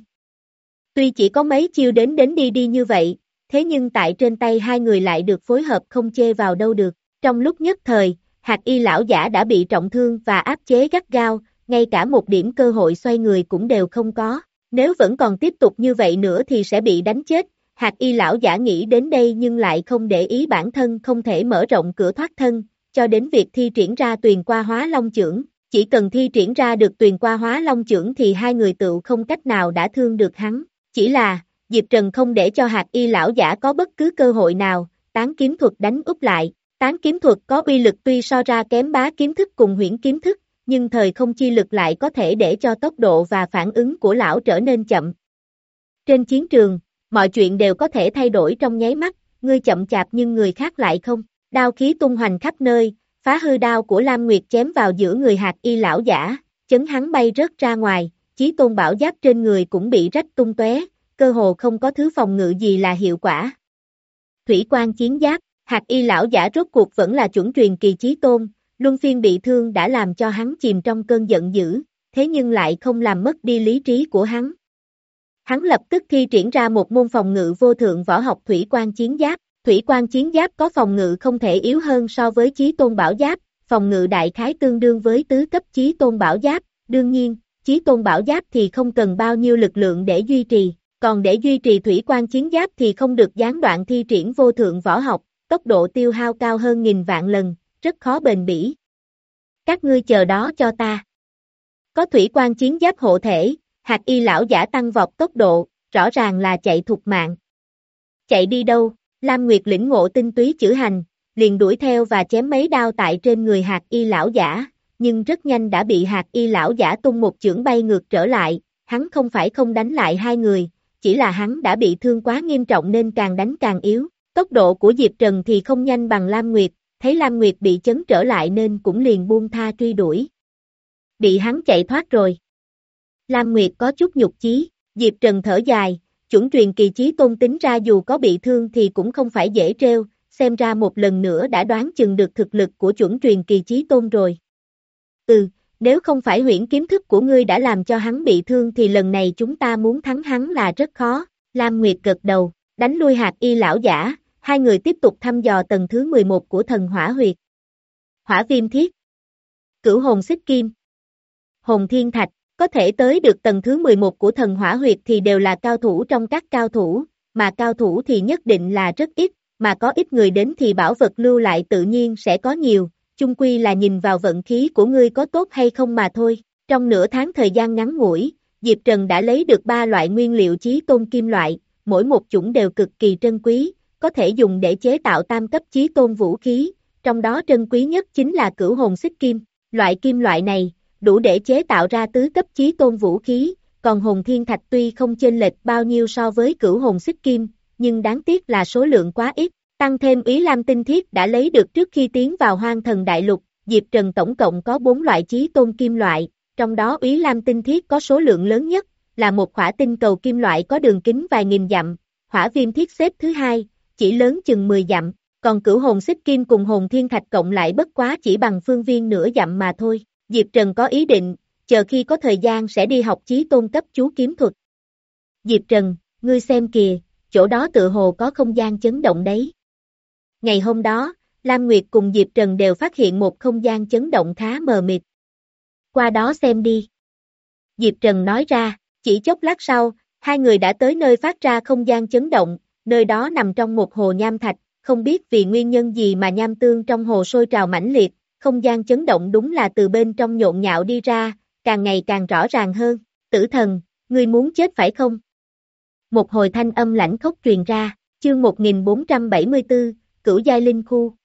Tuy chỉ có mấy chiêu đến đến đi đi như vậy, thế nhưng tại trên tay hai người lại được phối hợp không chê vào đâu được, trong lúc nhất thời, Hạt Y lão giả đã bị trọng thương và áp chế gắt gao, ngay cả một điểm cơ hội xoay người cũng đều không có, nếu vẫn còn tiếp tục như vậy nữa thì sẽ bị đánh chết. Hạt Y lão giả nghĩ đến đây nhưng lại không để ý bản thân không thể mở rộng cửa thoát thân, cho đến việc thi triển ra Tuyền Qua Hóa Long Chưởng, chỉ cần thi triển ra được Tuyền Qua Hóa Long Chưởng thì hai người tựu không cách nào đã thương được hắn, chỉ là, Diệp Trần không để cho Hạt Y lão giả có bất cứ cơ hội nào, tán kiếm thuật đánh úp lại, tán kiếm thuật có uy lực tuy so ra kém bá kiếm thức cùng Huyễn kiếm thức, nhưng thời không chi lực lại có thể để cho tốc độ và phản ứng của lão trở nên chậm. Trên chiến trường, mọi chuyện đều có thể thay đổi trong nháy mắt, ngươi chậm chạp nhưng người khác lại không. Đao khí tung hoành khắp nơi, phá hư đao của Lam Nguyệt chém vào giữa người Hạt Y lão giả, chấn hắn bay rớt ra ngoài, chí tôn bảo giáp trên người cũng bị rách tung tóe, cơ hồ không có thứ phòng ngự gì là hiệu quả. Thủy quan chiến giáp, Hạt Y lão giả rốt cuộc vẫn là chuẩn truyền kỳ chí tôn, luân phiên bị thương đã làm cho hắn chìm trong cơn giận dữ, thế nhưng lại không làm mất đi lý trí của hắn. Hắn lập tức thi triển ra một môn phòng ngự vô thượng võ học thủy quan chiến giáp. Thủy quan chiến giáp có phòng ngự không thể yếu hơn so với chí tôn bảo giáp, phòng ngự đại khái tương đương với tứ cấp chí tôn bảo giáp, đương nhiên, chí tôn bảo giáp thì không cần bao nhiêu lực lượng để duy trì, còn để duy trì thủy quan chiến giáp thì không được gián đoạn thi triển vô thượng võ học, tốc độ tiêu hao cao hơn nghìn vạn lần, rất khó bền bỉ. Các ngươi chờ đó cho ta. Có thủy quan chiến giáp hộ thể, Hạt Y lão giả tăng vọt tốc độ, rõ ràng là chạy thục mạng. Chạy đi đâu? Lam Nguyệt lĩnh ngộ tinh túy chữ hành, liền đuổi theo và chém mấy đao tại trên người Hạt Y lão giả, nhưng rất nhanh đã bị Hạt Y lão giả tung một chưởng bay ngược trở lại, hắn không phải không đánh lại hai người, chỉ là hắn đã bị thương quá nghiêm trọng nên càng đánh càng yếu, tốc độ của Diệp Trần thì không nhanh bằng Lam Nguyệt, thấy Lam Nguyệt bị chấn trở lại nên cũng liền buông tha truy đuổi. Bị hắn chạy thoát rồi. Lam Nguyệt có chút nhục chí, Diệp Trần thở dài, chuẩn truyền kỳ chí tôn tính ra dù có bị thương thì cũng không phải dễ trêu, xem ra một lần nữa đã đoán chừng được thực lực của chuẩn truyền kỳ chí tôn rồi. Ừ, nếu không phải Huyễn kiếm thức của ngươi đã làm cho hắn bị thương thì lần này chúng ta muốn thắng hắn là rất khó. Lam Nguyệt gật đầu, đánh lui Hạt Y lão giả, hai người tiếp tục thăm dò tầng thứ mười một của thần hỏa huyệt. Hỏa viêm thiết, cửu hồn xích kim, hồn thiên thạch. Có thể tới được tầng thứ mười một của thần hỏa huyệt thì đều là cao thủ trong các cao thủ, mà cao thủ thì nhất định là rất ít, mà có ít người đến thì bảo vật lưu lại tự nhiên sẽ có nhiều, chung quy là nhìn vào vận khí của ngươi có tốt hay không mà thôi. Trong nửa tháng thời gian ngắn ngủi, Diệp Trần đã lấy được ba loại nguyên liệu chí tôn kim loại, mỗi một chủng đều cực kỳ trân quý, có thể dùng để chế tạo tam cấp chí tôn vũ khí, trong đó trân quý nhất chính là cửu hồn xích kim. Loại kim loại này, đủ để chế tạo ra tứ cấp chí tôn vũ khí, còn hồn thiên thạch tuy không chênh lệch bao nhiêu so với cửu hồn xích kim, nhưng đáng tiếc là số lượng quá ít, tăng thêm Úy Lam tinh thiết đã lấy được trước khi tiến vào Hoang Thần Đại Lục, Diệp Trần tổng cộng có bốn loại chí tôn kim loại, trong đó Úy Lam tinh thiết có số lượng lớn nhất, là một hỏa tinh cầu kim loại có đường kính vài nghìn dặm, hỏa viêm thiết xếp thứ hai, chỉ lớn chừng mười dặm, còn cửu hồn xích kim cùng hồn thiên thạch cộng lại bất quá chỉ bằng phương viên nửa dặm mà thôi. Diệp Trần có ý định, chờ khi có thời gian sẽ đi học chí tôn cấp chú kiếm thuật. Diệp Trần, ngươi xem kìa, chỗ đó tựa hồ có không gian chấn động đấy. Ngày hôm đó, Lam Nguyệt cùng Diệp Trần đều phát hiện một không gian chấn động khá mờ mịt. Qua đó xem đi. Diệp Trần nói ra, chỉ chốc lát sau, hai người đã tới nơi phát ra không gian chấn động, nơi đó nằm trong một hồ nham thạch, không biết vì nguyên nhân gì mà nham tương trong hồ sôi trào mãnh liệt, không gian chấn động đúng là từ bên trong nhộn nhạo đi ra, càng ngày càng rõ ràng hơn. Tử thần, ngươi muốn chết phải không? Một hồi thanh âm lãnh khốc truyền ra, chương một nghìn bốn trăm bảy mươi tư, Cửu Giai Linh Khu.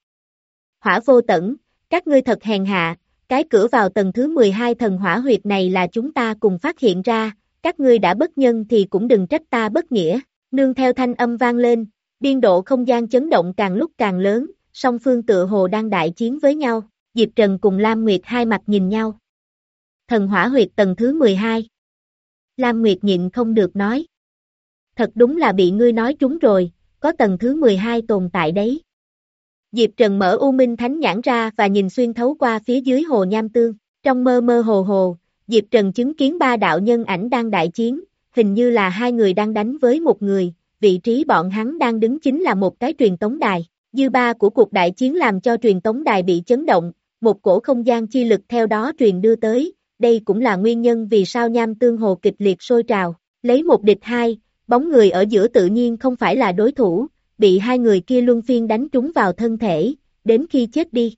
Hỏa Vô Tẩn, các ngươi thật hèn hạ, cái cửa vào tầng thứ mười hai thần hỏa huyệt này là chúng ta cùng phát hiện ra, các ngươi đã bất nhân thì cũng đừng trách ta bất nghĩa. Nương theo thanh âm vang lên, biên độ không gian chấn động càng lúc càng lớn, song phương tựa hồ đang đại chiến với nhau, Diệp Trần cùng Lam Nguyệt hai mặt nhìn nhau. Thần hỏa huyệt tầng thứ mười hai. Lam Nguyệt nhịn không được nói. Thật đúng là bị ngươi nói trúng rồi, có tầng thứ mười hai tồn tại đấy. Diệp Trần mở U Minh Thánh nhãn ra và nhìn xuyên thấu qua phía dưới hồ nham tương, trong mơ mơ hồ hồ, Diệp Trần chứng kiến ba đạo nhân ảnh đang đại chiến, hình như là hai người đang đánh với một người, vị trí bọn hắn đang đứng chính là một cái truyền tống đài, dư ba của cuộc đại chiến làm cho truyền tống đài bị chấn động, một cổ không gian chi lực theo đó truyền đưa tới, đây cũng là nguyên nhân vì sao nham tương hồ kịch liệt sôi trào, lấy một địch hai, bóng người ở giữa tự nhiên không phải là đối thủ, bị hai người kia luân phiên đánh trúng vào thân thể, đến khi chết đi.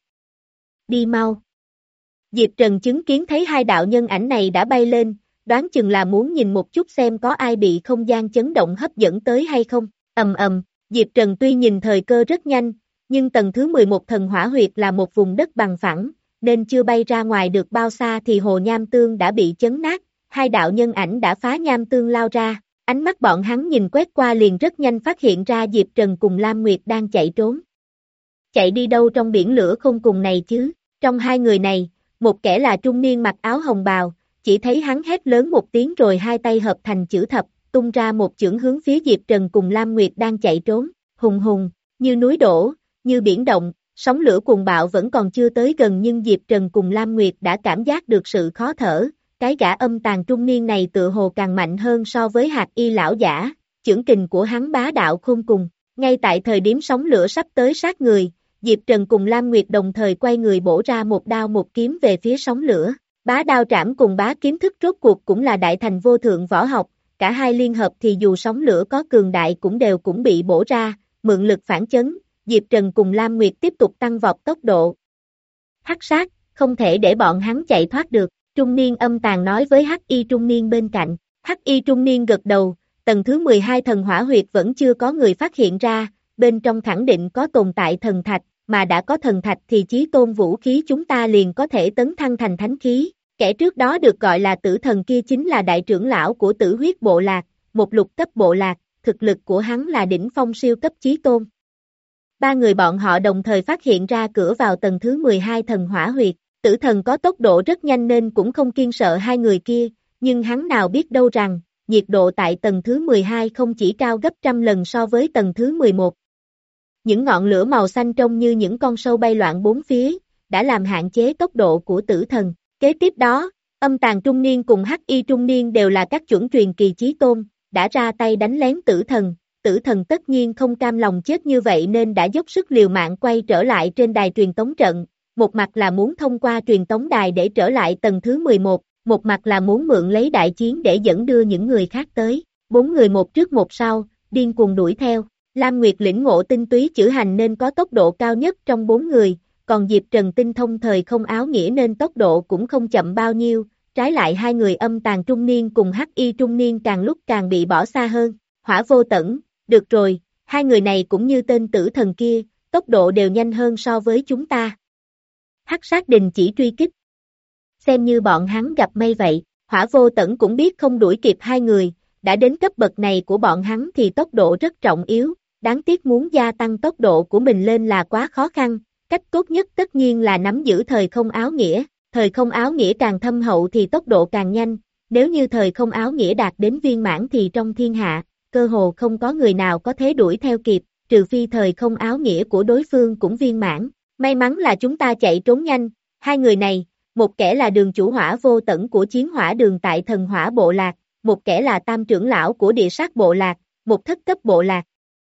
Đi mau. Diệp Trần chứng kiến thấy hai đạo nhân ảnh này đã bay lên, đoán chừng là muốn nhìn một chút xem có ai bị không gian chấn động hấp dẫn tới hay không. Ầm ầm, Diệp Trần tuy nhìn thời cơ rất nhanh, nhưng tầng thứ mười một thần hỏa huyệt là một vùng đất bằng phẳng, nên chưa bay ra ngoài được bao xa thì hồ nham tương đã bị chấn nát, hai đạo nhân ảnh đã phá nham tương lao ra, ánh mắt bọn hắn nhìn quét qua liền rất nhanh phát hiện ra Diệp Trần cùng Lam Nguyệt đang chạy trốn. Chạy đi đâu trong biển lửa không cùng này chứ, trong hai người này, một kẻ là trung niên mặc áo hồng bào, chỉ thấy hắn hét lớn một tiếng rồi hai tay hợp thành chữ thập, tung ra một chưởng hướng phía Diệp Trần cùng Lam Nguyệt đang chạy trốn, hùng hùng, như núi đổ, như biển động, sóng lửa cuồng bạo vẫn còn chưa tới gần nhưng Diệp Trần cùng Lam Nguyệt đã cảm giác được sự khó thở, cái gã âm tàn trung niên này tựa hồ càng mạnh hơn so với hạt y lão giả, chưởng kình của hắn bá đạo khôn cùng, ngay tại thời điểm sóng lửa sắp tới sát người, Diệp Trần cùng Lam Nguyệt đồng thời quay người bổ ra một đao một kiếm về phía sóng lửa, bá đao trảm cùng bá kiếm thức rốt cuộc cũng là đại thành vô thượng võ học, cả hai liên hợp thì dù sóng lửa có cường đại cũng đều cũng bị bổ ra, mượn lực phản chấn, Diệp Trần cùng Lam Nguyệt tiếp tục tăng vọt tốc độ. Hắc sát, không thể để bọn hắn chạy thoát được, trung niên âm tàn nói với hắc y trung niên bên cạnh, hắc y trung niên gật đầu, tầng thứ mười hai thần hỏa huyệt vẫn chưa có người phát hiện ra, bên trong khẳng định có tồn tại thần thạch, mà đã có thần thạch thì chí tôn vũ khí chúng ta liền có thể tấn thăng thành thánh khí, kẻ trước đó được gọi là tử thần kia chính là đại trưởng lão của tử huyết bộ lạc, một lục cấp bộ lạc, thực lực của hắn là đỉnh phong siêu cấp chí tôn. Ba người bọn họ đồng thời phát hiện ra cửa vào tầng thứ mười hai thần hỏa huyệt, tử thần có tốc độ rất nhanh nên cũng không kiêng sợ hai người kia, nhưng hắn nào biết đâu rằng, nhiệt độ tại tầng thứ mười hai không chỉ cao gấp trăm lần so với tầng thứ mười một. Những ngọn lửa màu xanh trông như những con sâu bay loạn bốn phía, đã làm hạn chế tốc độ của tử thần. Kế tiếp đó, âm tàn trung niên cùng hắc y trung niên đều là các chuẩn truyền kỳ chí tôn, đã ra tay đánh lén tử thần. Tử thần tất nhiên không cam lòng chết như vậy nên đã dốc sức liều mạng quay trở lại trên đài truyền tống trận, một mặt là muốn thông qua truyền tống đài để trở lại tầng thứ mười một, một mặt là muốn mượn lấy đại chiến để dẫn đưa những người khác tới. Bốn người một trước một sau, điên cuồng đuổi theo. Lam Nguyệt lĩnh ngộ tinh túy chữ hành nên có tốc độ cao nhất trong bốn người, còn Diệp Trần tinh thông thời không áo nghĩa nên tốc độ cũng không chậm bao nhiêu, trái lại hai người âm tàn trung niên cùng hắc y trung niên càng lúc càng bị bỏ xa hơn. Hỏa Vô Tẩn, được rồi, hai người này cũng như tên tử thần kia, tốc độ đều nhanh hơn so với chúng ta. Hắc Sát đình chỉ truy kích. Xem như bọn hắn gặp may vậy, Hỏa Vô Tẩn cũng biết không đuổi kịp hai người, đã đến cấp bậc này của bọn hắn thì tốc độ rất trọng yếu, đáng tiếc muốn gia tăng tốc độ của mình lên là quá khó khăn, cách tốt nhất tất nhiên là nắm giữ thời không áo nghĩa, thời không áo nghĩa càng thâm hậu thì tốc độ càng nhanh, nếu như thời không áo nghĩa đạt đến viên mãn thì trong thiên hạ, cơ hồ không có người nào có thể đuổi theo kịp, trừ phi thời không áo nghĩa của đối phương cũng viên mãn, may mắn là chúng ta chạy trốn nhanh, hai người này, một kẻ là đường chủ Hỏa Vô Tẩn của chiến hỏa đường tại thần hỏa bộ lạc, một kẻ là tam trưởng lão của địa sát bộ lạc, một thất cấp bộ lạc.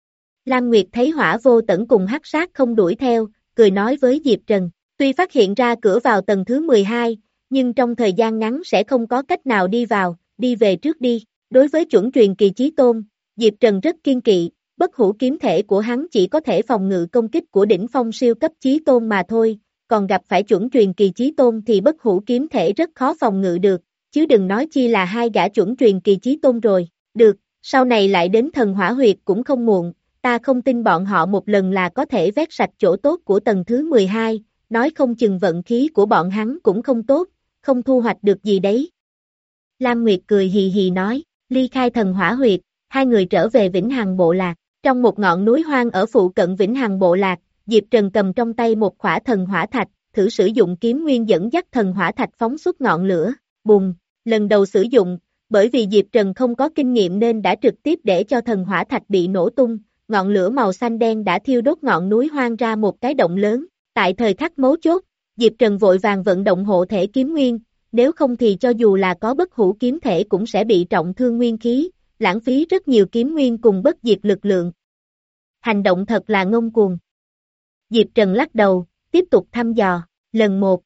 Lam Nguyệt thấy Hỏa Vô Tẩn cùng Hắc Sát không đuổi theo, cười nói với Diệp Trần, tuy phát hiện ra cửa vào tầng thứ mười hai, nhưng trong thời gian ngắn sẽ không có cách nào đi vào, đi về trước đi. Đối với chuẩn truyền kỳ chí tôn, Diệp Trần rất kiên kỵ, bất hủ kiếm thể của hắn chỉ có thể phòng ngự công kích của đỉnh phong siêu cấp chí tôn mà thôi, còn gặp phải chuẩn truyền kỳ chí tôn thì bất hủ kiếm thể rất khó phòng ngự được, chứ đừng nói chi là hai gã chuẩn truyền kỳ chí tôn rồi. Được, sau này lại đến thần hỏa huyệt cũng không muộn, ta không tin bọn họ một lần là có thể vét sạch chỗ tốt của tầng thứ mười hai, nói không chừng vận khí của bọn hắn cũng không tốt, không thu hoạch được gì đấy. Lam Nguyệt cười hì hì nói, ly khai thần hỏa huyệt, hai người trở về Vĩnh Hằng bộ lạc, trong một ngọn núi hoang ở phụ cận Vĩnh Hằng bộ lạc, Diệp Trần cầm trong tay một khỏa thần hỏa thạch, thử sử dụng kiếm nguyên dẫn dắt thần hỏa thạch phóng xuất ngọn lửa, bùng, lần đầu sử dụng, bởi vì Diệp Trần không có kinh nghiệm nên đã trực tiếp để cho thần hỏa thạch bị nổ tung, ngọn lửa màu xanh đen đã thiêu đốt ngọn núi hoang ra một cái động lớn, tại thời khắc mấu chốt, Diệp Trần vội vàng vận động hộ thể kiếm nguyên, nếu không thì cho dù là có bất hủ kiếm thể cũng sẽ bị trọng thương nguyên khí, lãng phí rất nhiều kiếm nguyên cùng bất diệt lực lượng. Hành động thật là ngông cuồng. Diệp Trần lắc đầu, tiếp tục thăm dò, lần một,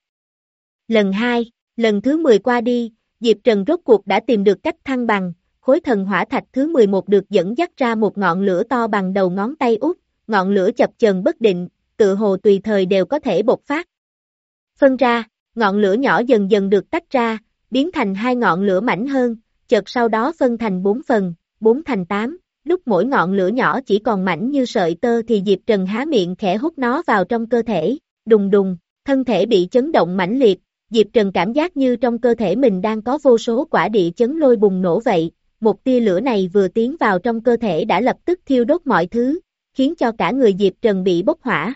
lần hai, lần thứ mười qua đi, Diệp Trần rốt cuộc đã tìm được cách thăng bằng, khối thần hỏa thạch thứ mười một được dẫn dắt ra một ngọn lửa to bằng đầu ngón tay út, ngọn lửa chập chờn bất định, tự hồ tùy thời đều có thể bộc phát. Phân ra, ngọn lửa nhỏ dần dần được tách ra, biến thành hai ngọn lửa mảnh hơn, chợt sau đó phân thành bốn phần, bốn thành tám, lúc mỗi ngọn lửa nhỏ chỉ còn mảnh như sợi tơ thì Diệp Trần há miệng khẽ hút nó vào trong cơ thể, đùng đùng, thân thể bị chấn động mãnh liệt, Diệp Trần cảm giác như trong cơ thể mình đang có vô số quả địa chấn lôi bùng nổ vậy, một tia lửa này vừa tiến vào trong cơ thể đã lập tức thiêu đốt mọi thứ, khiến cho cả người Diệp Trần bị bốc hỏa.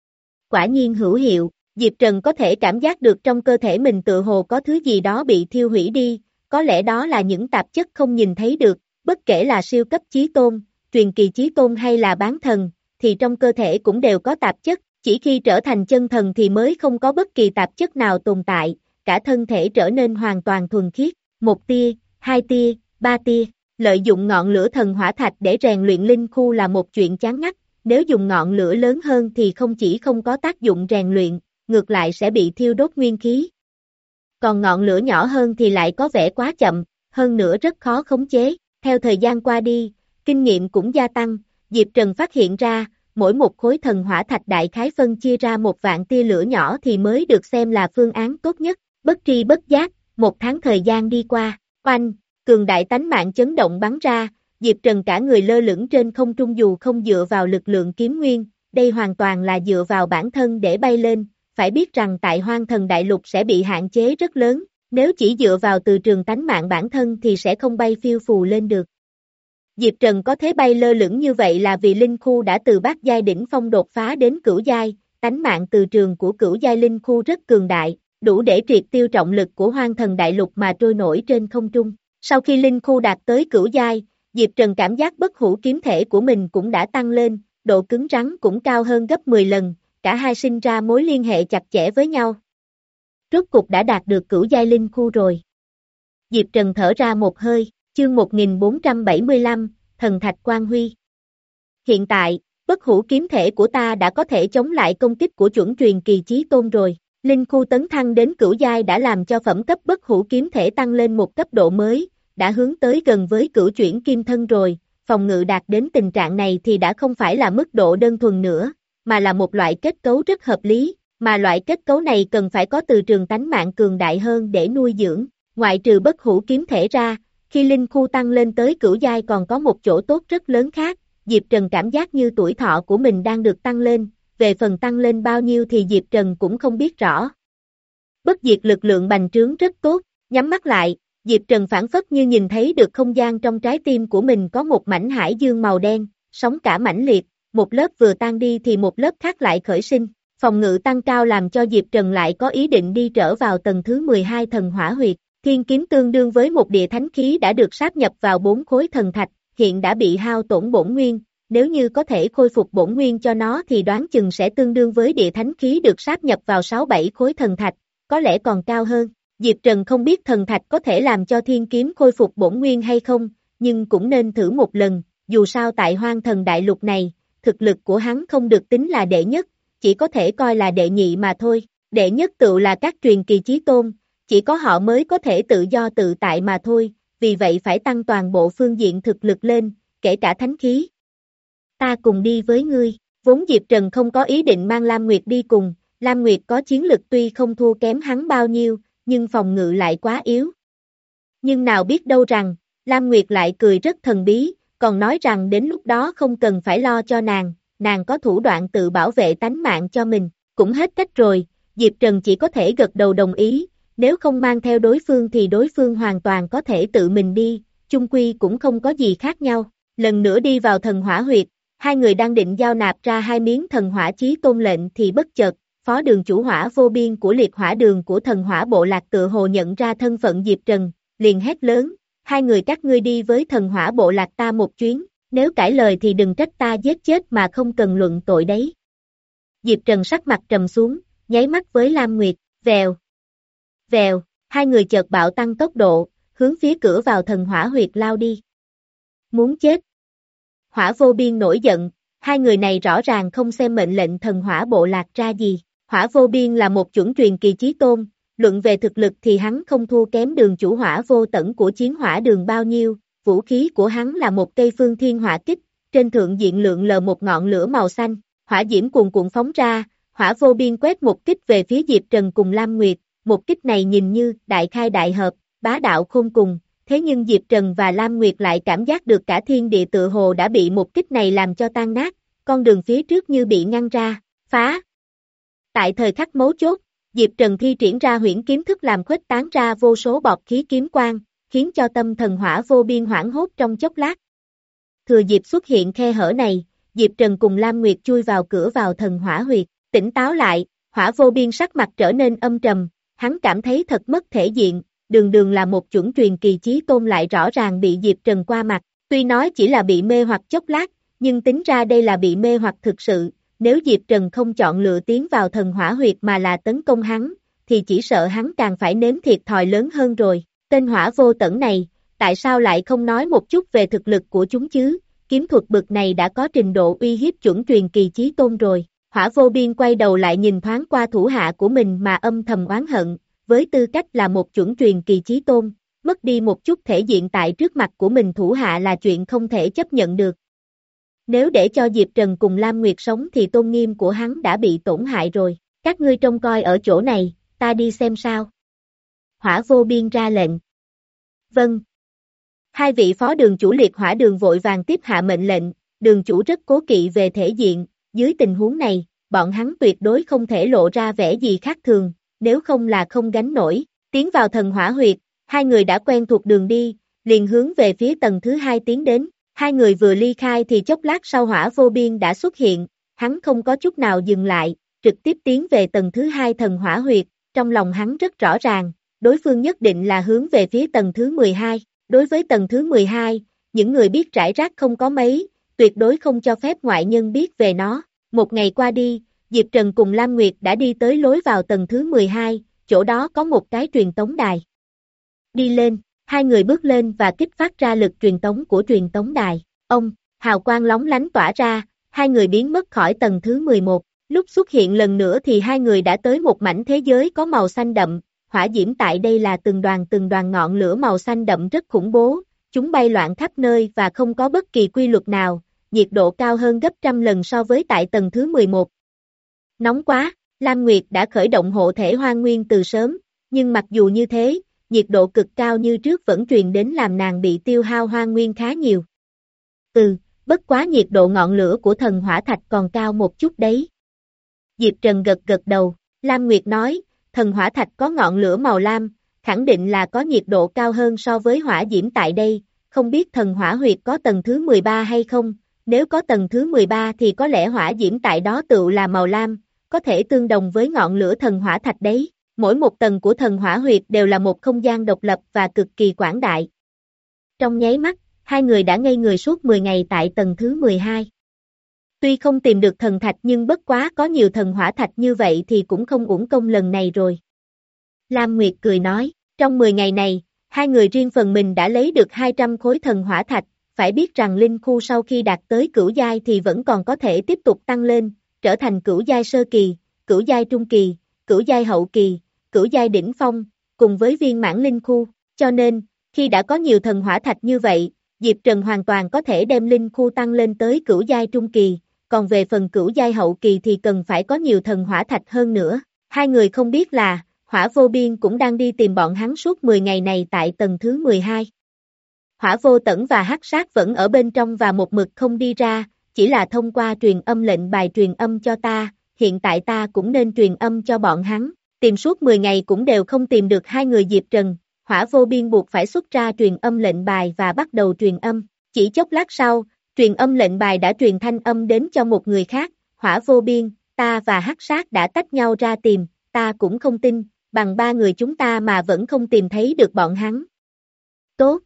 Quả nhiên hữu hiệu, Diệp Trần có thể cảm giác được trong cơ thể mình tự hồ có thứ gì đó bị thiêu hủy đi, có lẽ đó là những tạp chất không nhìn thấy được, bất kể là siêu cấp chí tôn, truyền kỳ chí tôn hay là bán thần, thì trong cơ thể cũng đều có tạp chất, chỉ khi trở thành chân thần thì mới không có bất kỳ tạp chất nào tồn tại, cả thân thể trở nên hoàn toàn thuần khiết, một tia, hai tia, ba tia, lợi dụng ngọn lửa thần hỏa thạch để rèn luyện linh khu là một chuyện chán ngắt, nếu dùng ngọn lửa lớn hơn thì không chỉ không có tác dụng rèn luyện, ngược lại sẽ bị thiêu đốt nguyên khí. Còn ngọn lửa nhỏ hơn thì lại có vẻ quá chậm, hơn nữa rất khó khống chế, theo thời gian qua đi, kinh nghiệm cũng gia tăng, Diệp Trần phát hiện ra, mỗi một khối thần hỏa thạch đại khái phân chia ra một vạn tia lửa nhỏ thì mới được xem là phương án tốt nhất, bất tri bất giác, một tháng thời gian đi qua, oanh, cường đại tánh mạng chấn động bắn ra, Diệp Trần cả người lơ lửng trên không trung dù không dựa vào lực lượng kiếm nguyên, đây hoàn toàn là dựa vào bản thân để bay lên, phải biết rằng tại Hoang Thần Đại Lục sẽ bị hạn chế rất lớn, nếu chỉ dựa vào từ trường tánh mạng bản thân thì sẽ không bay phiêu phù lên được. Diệp Trần có thể bay lơ lửng như vậy là vì linh khu đã từ bát giai đỉnh phong đột phá đến cửu giai, tánh mạng từ trường của cửu giai linh khu rất cường đại, đủ để triệt tiêu trọng lực của Hoang Thần Đại Lục mà trôi nổi trên không trung. Sau khi linh khu đạt tới cửu giai, Diệp Trần cảm giác bất hủ kiếm thể của mình cũng đã tăng lên, độ cứng rắn cũng cao hơn gấp mười lần, cả hai sinh ra mối liên hệ chặt chẽ với nhau. Rốt cục đã đạt được cửu giai linh khu rồi. Diệp Trần thở ra một hơi, chương một nghìn bốn trăm bảy mươi lăm, Thần Thạch Quang Huy. Hiện tại, bất hủ kiếm thể của ta đã có thể chống lại công kích của chuẩn truyền kỳ chí tôn rồi. Linh khu tấn thăng đến cửu giai đã làm cho phẩm cấp bất hủ kiếm thể tăng lên một cấp độ mới, đã hướng tới gần với cửu chuyển kim thân rồi, phòng ngự đạt đến tình trạng này thì đã không phải là mức độ đơn thuần nữa, mà là một loại kết cấu rất hợp lý, mà loại kết cấu này cần phải có từ trường tánh mạng cường đại hơn để nuôi dưỡng, ngoại trừ bất hủ kiếm thể ra, Khi linh khu tăng lên tới cửu giai còn có một chỗ tốt rất lớn khác, Diệp Trần cảm giác như tuổi thọ của mình đang được tăng lên, về phần tăng lên bao nhiêu thì Diệp Trần cũng không biết rõ. Bất diệt lực lượng bành trướng rất tốt, nhắm mắt lại, Diệp Trần phảng phất như nhìn thấy được không gian trong trái tim của mình có một mảnh hải dương màu đen, sóng cả mãnh liệt, một lớp vừa tan đi thì một lớp khác lại khởi sinh, phòng ngự tăng cao làm cho Diệp Trần lại có ý định đi trở vào tầng thứ mười hai thần hỏa huyệt. Thiên kiếm tương đương với một địa thánh khí đã được sáp nhập vào bốn khối thần thạch, hiện đã bị hao tổn bổn nguyên, nếu như có thể khôi phục bổn nguyên cho nó thì đoán chừng sẽ tương đương với địa thánh khí được sáp nhập vào sáu bảy khối thần thạch, có lẽ còn cao hơn. Diệp Trần không biết thần thạch có thể làm cho thiên kiếm khôi phục bổn nguyên hay không, nhưng cũng nên thử một lần, dù sao tại Hoang Thần Đại Lục này, thực lực của hắn không được tính là đệ nhất, chỉ có thể coi là đệ nhị mà thôi, đệ nhất tự là các truyền kỳ chí tôn. Chỉ có họ mới có thể tự do tự tại mà thôi, vì vậy phải tăng toàn bộ phương diện thực lực lên, kể cả thánh khí. Ta cùng đi với ngươi, vốn Diệp Trần không có ý định mang Lam Nguyệt đi cùng, Lam Nguyệt có chiến lực tuy không thua kém hắn bao nhiêu, nhưng phòng ngự lại quá yếu. Nhưng nào biết đâu rằng, Lam Nguyệt lại cười rất thần bí, còn nói rằng đến lúc đó không cần phải lo cho nàng, nàng có thủ đoạn tự bảo vệ tánh mạng cho mình, cũng hết cách rồi, Diệp Trần chỉ có thể gật đầu đồng ý. Nếu không mang theo đối phương thì đối phương hoàn toàn có thể tự mình đi, chung quy cũng không có gì khác nhau. Lần nữa đi vào thần hỏa huyệt, hai người đang định giao nạp ra hai miếng thần hỏa chí tôn lệnh thì bất chợt, phó đường chủ hỏa vô biên của liệt hỏa đường của thần hỏa bộ lạc tự hồ nhận ra thân phận Diệp Trần, liền hét lớn, hai người các ngươi đi với thần hỏa bộ lạc ta một chuyến, nếu cãi lời thì đừng trách ta giết chết mà không cần luận tội đấy. Diệp Trần sắc mặt trầm xuống, nháy mắt với Lam Nguyệt, vèo. Vèo, hai người chợt bạo tăng tốc độ, hướng phía cửa vào thần hỏa huyệt lao đi. Muốn chết. Hỏa vô biên nổi giận, hai người này rõ ràng không xem mệnh lệnh thần hỏa bộ lạc ra gì. Hỏa vô biên là một chuẩn truyền kỳ chí tôn, luận về thực lực thì hắn không thua kém đường chủ hỏa vô tận của chiến hỏa đường bao nhiêu, vũ khí của hắn là một cây phương thiên hỏa kích, trên thượng diện lượng lờ một ngọn lửa màu xanh, hỏa diễm cuồn cuộn phóng ra, hỏa vô biên quét một kích về phía Diệp Trần cùng Lam Nguyệt. Một kích này nhìn như đại khai đại hợp, bá đạo khôn cùng, thế nhưng Diệp Trần và Lam Nguyệt lại cảm giác được cả thiên địa tự hồ đã bị một kích này làm cho tan nát, con đường phía trước như bị ngăn ra, phá. Tại thời khắc mấu chốt, Diệp Trần thi triển ra huyễn kiếm thức làm khuếch tán ra vô số bọt khí kiếm quang, khiến cho tâm thần hỏa vô biên hoảng hốt trong chốc lát. Thừa dịp xuất hiện khe hở này, Diệp Trần cùng Lam Nguyệt chui vào cửa vào thần hỏa huyệt, tỉnh táo lại, hỏa vô biên sắc mặt trở nên âm trầm. Hắn cảm thấy thật mất thể diện, đường đường là một chuẩn truyền kỳ chí tôn lại rõ ràng bị Diệp Trần qua mặt, tuy nói chỉ là bị mê hoặc chốc lát, nhưng tính ra đây là bị mê hoặc thực sự, nếu Diệp Trần không chọn lựa tiến vào thần hỏa huyệt mà là tấn công hắn, thì chỉ sợ hắn càng phải nếm thiệt thòi lớn hơn rồi, tên hỏa vô tẩn này, tại sao lại không nói một chút về thực lực của chúng chứ, kiếm thuật bực này đã có trình độ uy hiếp chuẩn truyền kỳ chí tôn rồi. Hỏa vô biên quay đầu lại nhìn thoáng qua thủ hạ của mình mà âm thầm oán hận, với tư cách là một chuẩn truyền kỳ chí tôn, mất đi một chút thể diện tại trước mặt của mình thủ hạ là chuyện không thể chấp nhận được. Nếu để cho Diệp Trần cùng Lam Nguyệt sống thì tôn nghiêm của hắn đã bị tổn hại rồi, các ngươi trông coi ở chỗ này, ta đi xem sao. Hỏa vô biên ra lệnh. Vâng. Hai vị phó đường chủ liệt hỏa đường vội vàng tiếp hạ mệnh lệnh, đường chủ rất cố kỵ về thể diện. Dưới tình huống này, bọn hắn tuyệt đối không thể lộ ra vẻ gì khác thường, nếu không là không gánh nổi. Tiến vào thần hỏa huyệt, hai người đã quen thuộc đường đi, liền hướng về phía tầng thứ hai tiến đến. Hai người vừa ly khai thì chốc lát sau hỏa vô biên đã xuất hiện, hắn không có chút nào dừng lại, trực tiếp tiến về tầng thứ hai thần hỏa huyệt, trong lòng hắn rất rõ ràng, đối phương nhất định là hướng về phía tầng thứ mười hai. Đối với tầng thứ mười hai, những người biết rải rác không có mấy, tuyệt đối không cho phép ngoại nhân biết về nó. Một ngày qua đi, Diệp Trần cùng Lam Nguyệt đã đi tới lối vào tầng thứ mười hai, chỗ đó có một cái truyền tống đài. Đi lên, hai người bước lên và kích phát ra lực truyền tống của truyền tống đài. Ông, hào quang lóng lánh tỏa ra, hai người biến mất khỏi tầng thứ mười một. Lúc xuất hiện lần nữa thì hai người đã tới một mảnh thế giới có màu xanh đậm, hỏa diễm tại đây là từng đoàn từng đoàn ngọn lửa màu xanh đậm rất khủng bố, chúng bay loạn khắp nơi và không có bất kỳ quy luật nào, nhiệt độ cao hơn gấp trăm lần so với tại tầng thứ mười một. Nóng quá, Lam Nguyệt đã khởi động hộ thể hoang nguyên từ sớm, nhưng mặc dù như thế, nhiệt độ cực cao như trước vẫn truyền đến làm nàng bị tiêu hao hoang nguyên khá nhiều. Ừ, bất quá nhiệt độ ngọn lửa của thần hỏa thạch còn cao một chút đấy. Diệp Trần gật gật đầu, Lam Nguyệt nói, thần hỏa thạch có ngọn lửa màu lam, khẳng định là có nhiệt độ cao hơn so với hỏa diễm tại đây, không biết thần hỏa huyệt có tầng thứ mười ba hay không, nếu có tầng thứ mười ba thì có lẽ hỏa diễm tại đó tựu là màu lam, có thể tương đồng với ngọn lửa thần hỏa thạch đấy, mỗi một tầng của thần hỏa huyệt đều là một không gian độc lập và cực kỳ quảng đại. Trong nháy mắt, hai người đã ngây người suốt mười ngày tại tầng thứ mười hai. Tuy không tìm được thần thạch nhưng bất quá có nhiều thần hỏa thạch như vậy thì cũng không uổng công lần này rồi. Lam Nguyệt cười nói, trong mười ngày này, hai người riêng phần mình đã lấy được hai trăm khối thần hỏa thạch, phải biết rằng linh khu sau khi đạt tới cửu giai thì vẫn còn có thể tiếp tục tăng lên, trở thành cửu giai sơ kỳ, cửu giai trung kỳ, cửu giai hậu kỳ, cửu giai đỉnh phong, cùng với viên mãn linh khu, cho nên, khi đã có nhiều thần hỏa thạch như vậy, Diệp Trần hoàn toàn có thể đem linh khu tăng lên tới cửu giai trung kỳ, còn về phần cửu giai hậu kỳ thì cần phải có nhiều thần hỏa thạch hơn nữa. Hai người không biết là, Hỏa Vô Biên cũng đang đi tìm bọn hắn suốt mười ngày này tại tầng thứ mười hai. Hỏa Vô Tẩn và Hắc Sát vẫn ở bên trong và một mực không đi ra, chỉ là thông qua truyền âm lệnh bài truyền âm cho ta, hiện tại ta cũng nên truyền âm cho bọn hắn, tìm suốt mười ngày cũng đều không tìm được hai người Diệp Trần, Hỏa Vô Biên buộc phải xuất ra truyền âm lệnh bài và bắt đầu truyền âm, chỉ chốc lát sau, truyền âm lệnh bài đã truyền thanh âm đến cho một người khác, Hỏa Vô Biên, ta và Hắc Sát đã tách nhau ra tìm, ta cũng không tin, bằng ba người chúng ta mà vẫn không tìm thấy được bọn hắn. Tốt.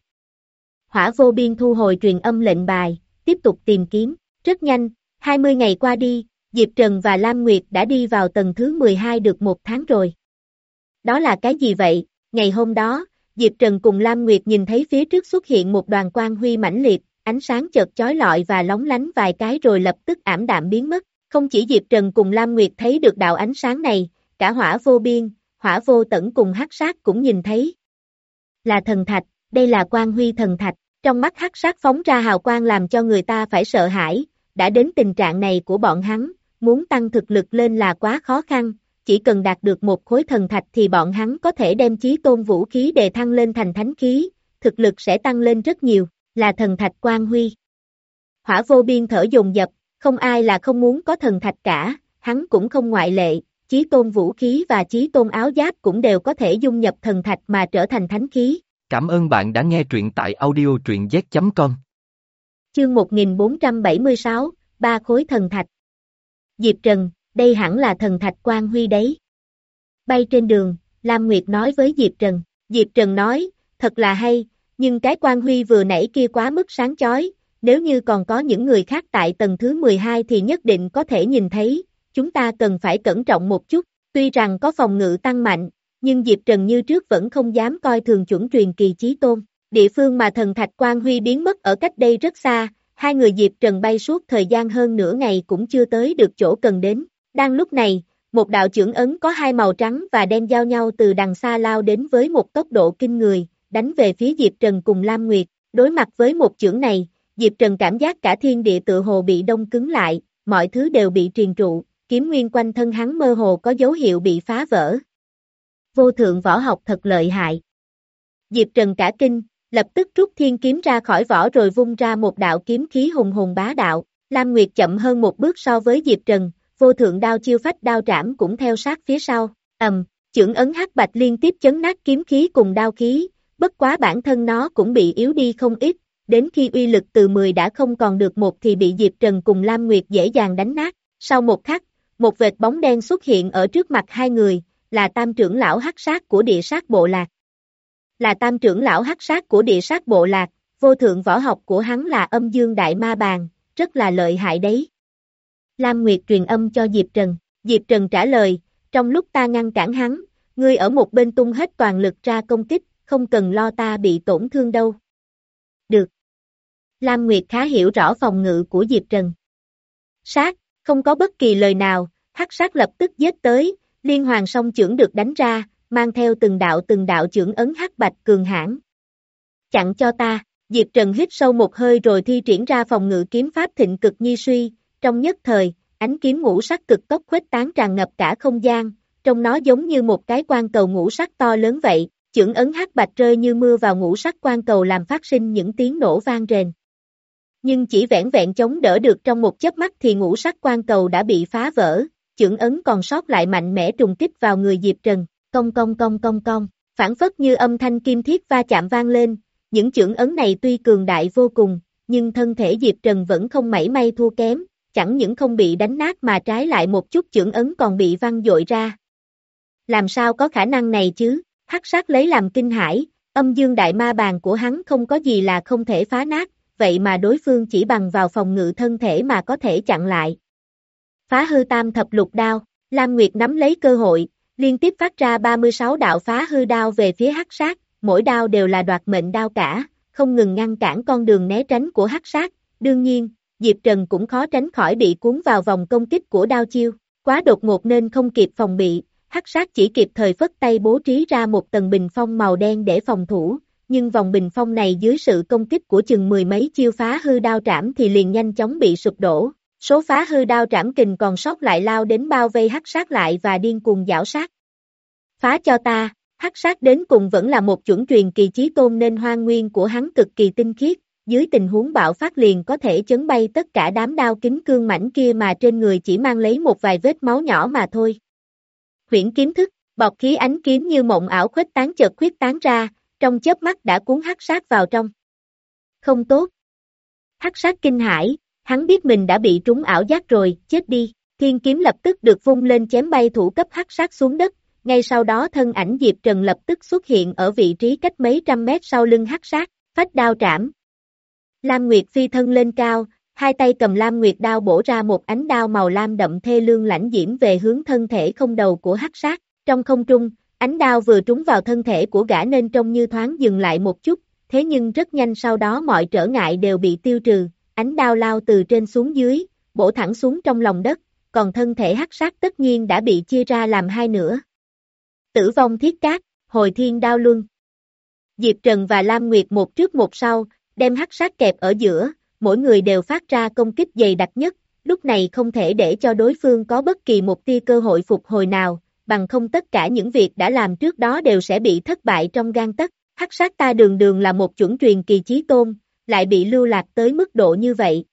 Hỏa Vô Biên thu hồi truyền âm lệnh bài, tiếp tục tìm kiếm, rất nhanh, hai mươi ngày qua đi, Diệp Trần và Lam Nguyệt đã đi vào tầng thứ mười hai được một tháng rồi. Đó là cái gì vậy? Ngày hôm đó, Diệp Trần cùng Lam Nguyệt nhìn thấy phía trước xuất hiện một đoàn quang huy mãnh liệt, ánh sáng chợt chói lọi và lóng lánh vài cái rồi lập tức ảm đạm biến mất. Không chỉ Diệp Trần cùng Lam Nguyệt thấy được đạo ánh sáng này, cả Hỏa Vô Biên, Hỏa Vô Tẩn cùng Hắc Sát cũng nhìn thấy. Là thần thạch, đây là quang huy thần thạch, trong mắt Hắc Sát phóng ra hào quang làm cho người ta phải sợ hãi, đã đến tình trạng này của bọn hắn, muốn tăng thực lực lên là quá khó khăn, chỉ cần đạt được một khối thần thạch thì bọn hắn có thể đem chí tôn vũ khí đề thăng lên thành thánh khí, thực lực sẽ tăng lên rất nhiều, là thần thạch quang huy. Hỏa Vô Biên thở dồn dập, không ai là không muốn có thần thạch cả, hắn cũng không ngoại lệ, chí tôn vũ khí và chí tôn áo giáp cũng đều có thể dung nhập thần thạch mà trở thành thánh khí. Cảm ơn bạn đã nghe truyện tại audio truyện z chấm com. Chương một nghìn bốn trăm bảy mươi sáu, ba khối thần thạch. Diệp Trần, đây hẳn là thần thạch quang huy đấy. Bay trên đường, Lam Nguyệt nói với Diệp Trần. Diệp Trần nói, thật là hay, nhưng cái quang huy vừa nãy kia quá mức sáng chói, nếu như còn có những người khác tại tầng thứ mười hai thì nhất định có thể nhìn thấy, chúng ta cần phải cẩn trọng một chút, tuy rằng có phòng ngự tăng mạnh, nhưng Diệp Trần như trước vẫn không dám coi thường chuẩn truyền kỳ chí tôn. Địa phương mà thần thạch quang huy biến mất ở cách đây rất xa, hai người Diệp Trần bay suốt thời gian hơn nửa ngày cũng chưa tới được chỗ cần đến. Đang lúc này, một đạo chưởng ấn có hai màu trắng và đen giao nhau từ đằng xa lao đến với một tốc độ kinh người, đánh về phía Diệp Trần cùng Lam Nguyệt. Đối mặt với một chưởng này, Diệp Trần cảm giác cả thiên địa tự hồ bị đông cứng lại, mọi thứ đều bị triền trụ, kiếm nguyên quanh thân hắn mơ hồ có dấu hiệu bị phá vỡ. Vô thượng võ học thật lợi hại. Diệp Trần cả kinh, lập tức rút thiên kiếm ra khỏi vỏ rồi vung ra một đạo kiếm khí hùng hùng bá đạo. Lam Nguyệt chậm hơn một bước so với Diệp Trần, vô thượng đao chiêu phách đao trảm cũng theo sát phía sau. Ầm, chưởng ấn hắc bạch liên tiếp chấn nát kiếm khí cùng đao khí, bất quá bản thân nó cũng bị yếu đi không ít, đến khi uy lực từ mười đã không còn được một thì bị Diệp Trần cùng Lam Nguyệt dễ dàng đánh nát. Sau một khắc, một vệt bóng đen xuất hiện ở trước mặt hai người, là tam trưởng lão Hắc Sát của Địa Sát Bộ Lạc. Là tam trưởng lão Hắc Sát của Địa Sát Bộ Lạc, vô thượng võ học của hắn là Âm Dương Đại Ma Bàn, rất là lợi hại đấy. Lam Nguyệt truyền âm cho Diệp Trần, Diệp Trần trả lời, trong lúc ta ngăn cản hắn, ngươi ở một bên tung hết toàn lực ra công kích, không cần lo ta bị tổn thương đâu. Được. Lam Nguyệt khá hiểu rõ phòng ngự của Diệp Trần. Sát, không có bất kỳ lời nào, Hắc Sát lập tức giết tới, liên hoàn song chưởng được đánh ra, mang theo từng đạo từng đạo chưởng ấn hắc bạch cường hãn. Chặn cho ta, Diệp Trần hít sâu một hơi rồi thi triển ra phòng ngự kiếm pháp thịnh cực nhi suy, trong nhất thời, ánh kiếm ngũ sắc cực tốc khuếch tán tràn ngập cả không gian, trong nó giống như một cái quan cầu ngũ sắc to lớn vậy, chưởng ấn hắc bạch rơi như mưa vào ngũ sắc quan cầu làm phát sinh những tiếng nổ vang rền. Nhưng chỉ vẻn vẹn chống đỡ được trong một chớp mắt thì ngũ sắc quan cầu đã bị phá vỡ, chưởng ấn còn sót lại mạnh mẽ trùng kích vào người Diệp Trần, cong cong cong cong cong, phảng phất như âm thanh kim thiết va chạm vang lên, những chưởng ấn này tuy cường đại vô cùng, nhưng thân thể Diệp Trần vẫn không mảy may thua kém, chẳng những không bị đánh nát mà trái lại một chút chưởng ấn còn bị văng dội ra. Làm sao có khả năng này chứ? Hắc sát lấy làm kinh hãi, âm dương đại ma bàn của hắn không có gì là không thể phá nát, vậy mà đối phương chỉ bằng vào phòng ngự thân thể mà có thể chặn lại. Phá hư tam thập lục đao, Lam Nguyệt nắm lấy cơ hội, liên tiếp phát ra ba mươi sáu đạo phá hư đao về phía hắc sát, mỗi đao đều là đoạt mệnh đao cả, không ngừng ngăn cản con đường né tránh của hắc sát. Đương nhiên, Diệp Trần cũng khó tránh khỏi bị cuốn vào vòng công kích của đao chiêu, quá đột ngột nên không kịp phòng bị, hắc sát chỉ kịp thời phất tay bố trí ra một tầng bình phong màu đen để phòng thủ, nhưng vòng bình phong này dưới sự công kích của chừng mười mấy chiêu phá hư đao trảm thì liền nhanh chóng bị sụp đổ, số phá hư đao trảm kình còn sót lại lao đến bao vây hắc sát lại và điên cuồng giảo sát. Phá cho ta, hắc sát đến cùng vẫn là một chuẩn truyền kỳ chí tôn nên hoang nguyên của hắn cực kỳ tinh khiết, dưới tình huống bạo phát liền có thể chấn bay tất cả đám đao kính cương mảnh kia mà trên người chỉ mang lấy một vài vết máu nhỏ mà thôi. Huyễn kiếm thức, bọt khí ánh kiếm như mộng ảo khuếch tán chợt khuếch tán ra, trong chớp mắt đã cuốn hắc sát vào trong. Không tốt. Hắc sát kinh hãi, hắn biết mình đã bị trúng ảo giác rồi, chết đi, thiên kiếm lập tức được vung lên chém bay thủ cấp hắc sát xuống đất, ngay sau đó thân ảnh Diệp Trần lập tức xuất hiện ở vị trí cách mấy trăm mét sau lưng hắc sát, phách đao trảm. Lam Nguyệt phi thân lên cao, hai tay cầm Lam Nguyệt đao bổ ra một ánh đao màu lam đậm thê lương lãnh diễm về hướng thân thể không đầu của hắc sát, trong không trung, ánh đao vừa trúng vào thân thể của gã nên trông như thoáng dừng lại một chút, thế nhưng rất nhanh sau đó mọi trở ngại đều bị tiêu trừ, ánh đao lao từ trên xuống dưới, bổ thẳng xuống trong lòng đất, còn thân thể hắc sát tất nhiên đã bị chia ra làm hai nửa. Tử vong thiết cát, hồi thiên đao luân. Diệp Trần và Lam Nguyệt một trước một sau, đem hắc sát kẹp ở giữa, mỗi người đều phát ra công kích dày đặc nhất, lúc này không thể để cho đối phương có bất kỳ một tia cơ hội phục hồi nào, bằng không tất cả những việc đã làm trước đó đều sẽ bị thất bại trong gang tấc. Hắc sát ta đường đường là một chuẩn truyền kỳ chí tôn, lại bị lưu lạc tới mức độ như vậy.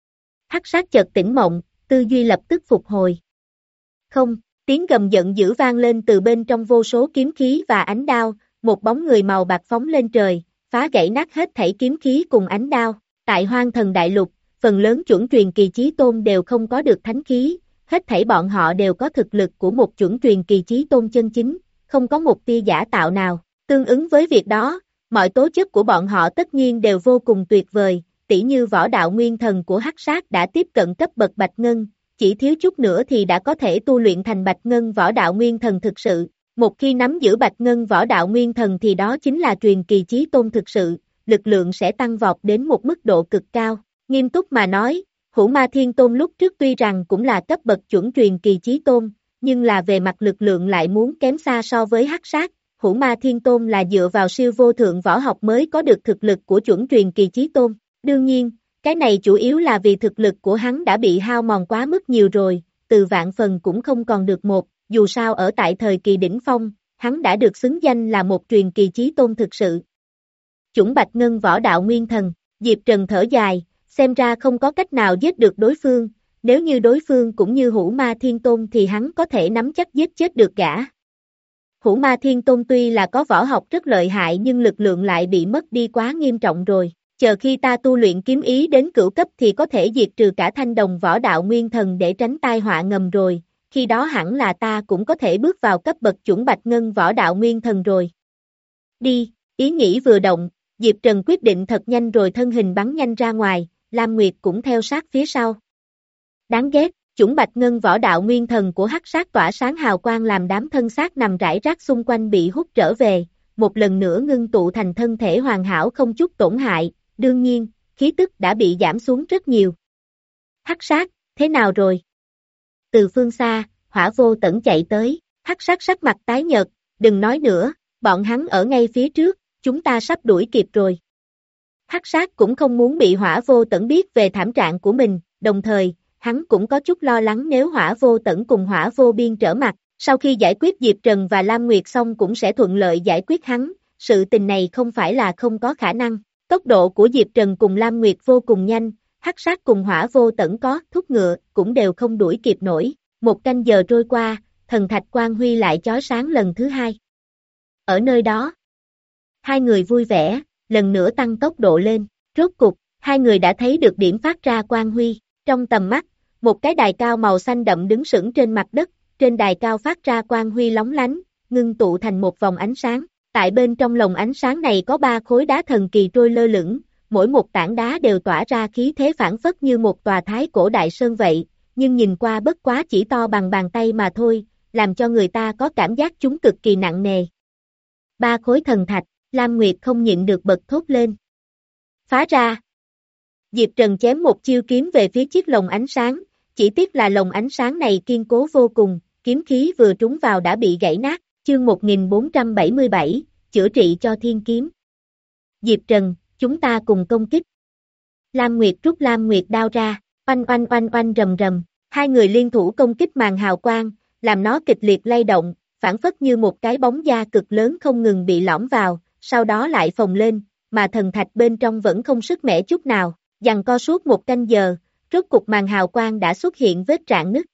Hắc sát chợt tỉnh mộng, tư duy lập tức phục hồi. Không, tiếng gầm giận dữ vang lên từ bên trong vô số kiếm khí và ánh đao, một bóng người màu bạc phóng lên trời, phá gãy nát hết thảy kiếm khí cùng ánh đao. Tại Hoang Thần Đại Lục, phần lớn chuẩn truyền kỳ chí tôn đều không có được thánh khí, hết thảy bọn họ đều có thực lực của một chuẩn truyền kỳ chí tôn chân chính, không có một tia giả tạo nào. Tương ứng với việc đó, mọi tố chất của bọn họ tất nhiên đều vô cùng tuyệt vời, tỉ như võ đạo nguyên thần của hắc sát đã tiếp cận cấp bậc bạch ngân, chỉ thiếu chút nữa thì đã có thể tu luyện thành bạch ngân võ đạo nguyên thần thực sự. Một khi nắm giữ bạch ngân võ đạo nguyên thần thì đó chính là truyền kỳ chí tôn thực sự, lực lượng sẽ tăng vọt đến một mức độ cực cao. Nghiêm túc mà nói, Hữu Ma Thiên Tôn lúc trước tuy rằng cũng là cấp bậc chuẩn truyền kỳ chí tôn, nhưng là về mặt lực lượng lại muốn kém xa so với hắc sát. Hữu Ma Thiên Tôn là dựa vào siêu vô thượng võ học mới có được thực lực của chuẩn truyền kỳ chí tôn. Đương nhiên, cái này chủ yếu là vì thực lực của hắn đã bị hao mòn quá mức nhiều rồi, từ vạn phần cũng không còn được một, dù sao ở tại thời kỳ đỉnh phong, hắn đã được xứng danh là một truyền kỳ chí tôn thực sự. Chủng bạch ngân võ đạo nguyên thần, Diệp Trần thở dài, xem ra không có cách nào giết được đối phương, nếu như đối phương cũng như Hữu Ma Thiên Tôn thì hắn có thể nắm chắc giết chết được gã. Hữu Ma Thiên Tôn tuy là có võ học rất lợi hại nhưng lực lượng lại bị mất đi quá nghiêm trọng rồi, chờ khi ta tu luyện kiếm ý đến cửu cấp thì có thể diệt trừ cả thanh đồng võ đạo nguyên thần để tránh tai họa ngầm rồi, khi đó hẳn là ta cũng có thể bước vào cấp bậc chuẩn bạch ngân võ đạo nguyên thần rồi. Đi, ý nghĩ vừa động, Diệp Trần quyết định thật nhanh rồi thân hình bắn nhanh ra ngoài, Lam Nguyệt cũng theo sát phía sau. Đáng ghét, chủng bạch ngân võ đạo nguyên thần của hắc sát tỏa sáng hào quang làm đám thân xác nằm rải rác xung quanh bị hút trở về, một lần nữa ngưng tụ thành thân thể hoàn hảo không chút tổn hại, đương nhiên, khí tức đã bị giảm xuống rất nhiều. Hắc sát, thế nào rồi? Từ phương xa, Hỏa Vô Tẩn chạy tới, hắc sát sắc mặt tái nhợt, đừng nói nữa, bọn hắn ở ngay phía trước, chúng ta sắp đuổi kịp rồi. Hắc sát cũng không muốn bị Hỏa Vô Tẩn biết về thảm trạng của mình, đồng thời, hắn cũng có chút lo lắng nếu Hỏa Vô Tẩn cùng Hỏa Vô Biên trở mặt, Sau khi giải quyết Diệp Trần và Lam Nguyệt xong cũng sẽ thuận lợi giải quyết hắn, sự tình này không phải là không có khả năng. Tốc độ của Diệp Trần cùng Lam Nguyệt vô cùng nhanh, Hắc Sát cùng Hỏa Vô Tẩn có thúc ngựa cũng đều không đuổi kịp nổi. Một canh giờ trôi qua, thần thạch quang huy lại chói sáng lần thứ hai. Ở nơi đó, hai người vui vẻ, lần nữa tăng tốc độ lên. Rốt cục, hai người đã thấy được điểm phát ra quang huy. Trong tầm mắt, một cái đài cao màu xanh đậm đứng sững trên mặt đất, trên đài cao phát ra quang huy lóng lánh, ngưng tụ thành một vòng ánh sáng. Tại bên trong lồng ánh sáng này có ba khối đá thần kỳ trôi lơ lửng, mỗi một tảng đá đều tỏa ra khí thế phảng phất như một tòa thái cổ đại sơn vậy, nhưng nhìn qua bất quá chỉ to bằng bàn tay mà thôi, làm cho người ta có cảm giác chúng cực kỳ nặng nề. Ba khối thần thạch, Lam Nguyệt không nhịn được bật thốt lên. Phá ra! Diệp Trần chém một chiêu kiếm về phía chiếc lồng ánh sáng, chỉ tiếc là lồng ánh sáng này kiên cố vô cùng, kiếm khí vừa trúng vào đã bị gãy nát. Chương một nghìn bốn trăm bảy mươi bảy, chữa trị cho thiên kiếm. Diệp Trần, chúng ta cùng công kích. Lam Nguyệt rút Lam Nguyệt đao ra, oanh oanh oanh oanh rầm rầm, hai người liên thủ công kích màn hào quang, làm nó kịch liệt lay động, phản phất như một cái bóng da cực lớn không ngừng bị lõm vào, sau đó lại phồng lên, mà thần thạch bên trong vẫn không sức mẻ chút nào, giằng co suốt một canh giờ, rốt cục màn hào quang đã xuất hiện vết rạn nứt.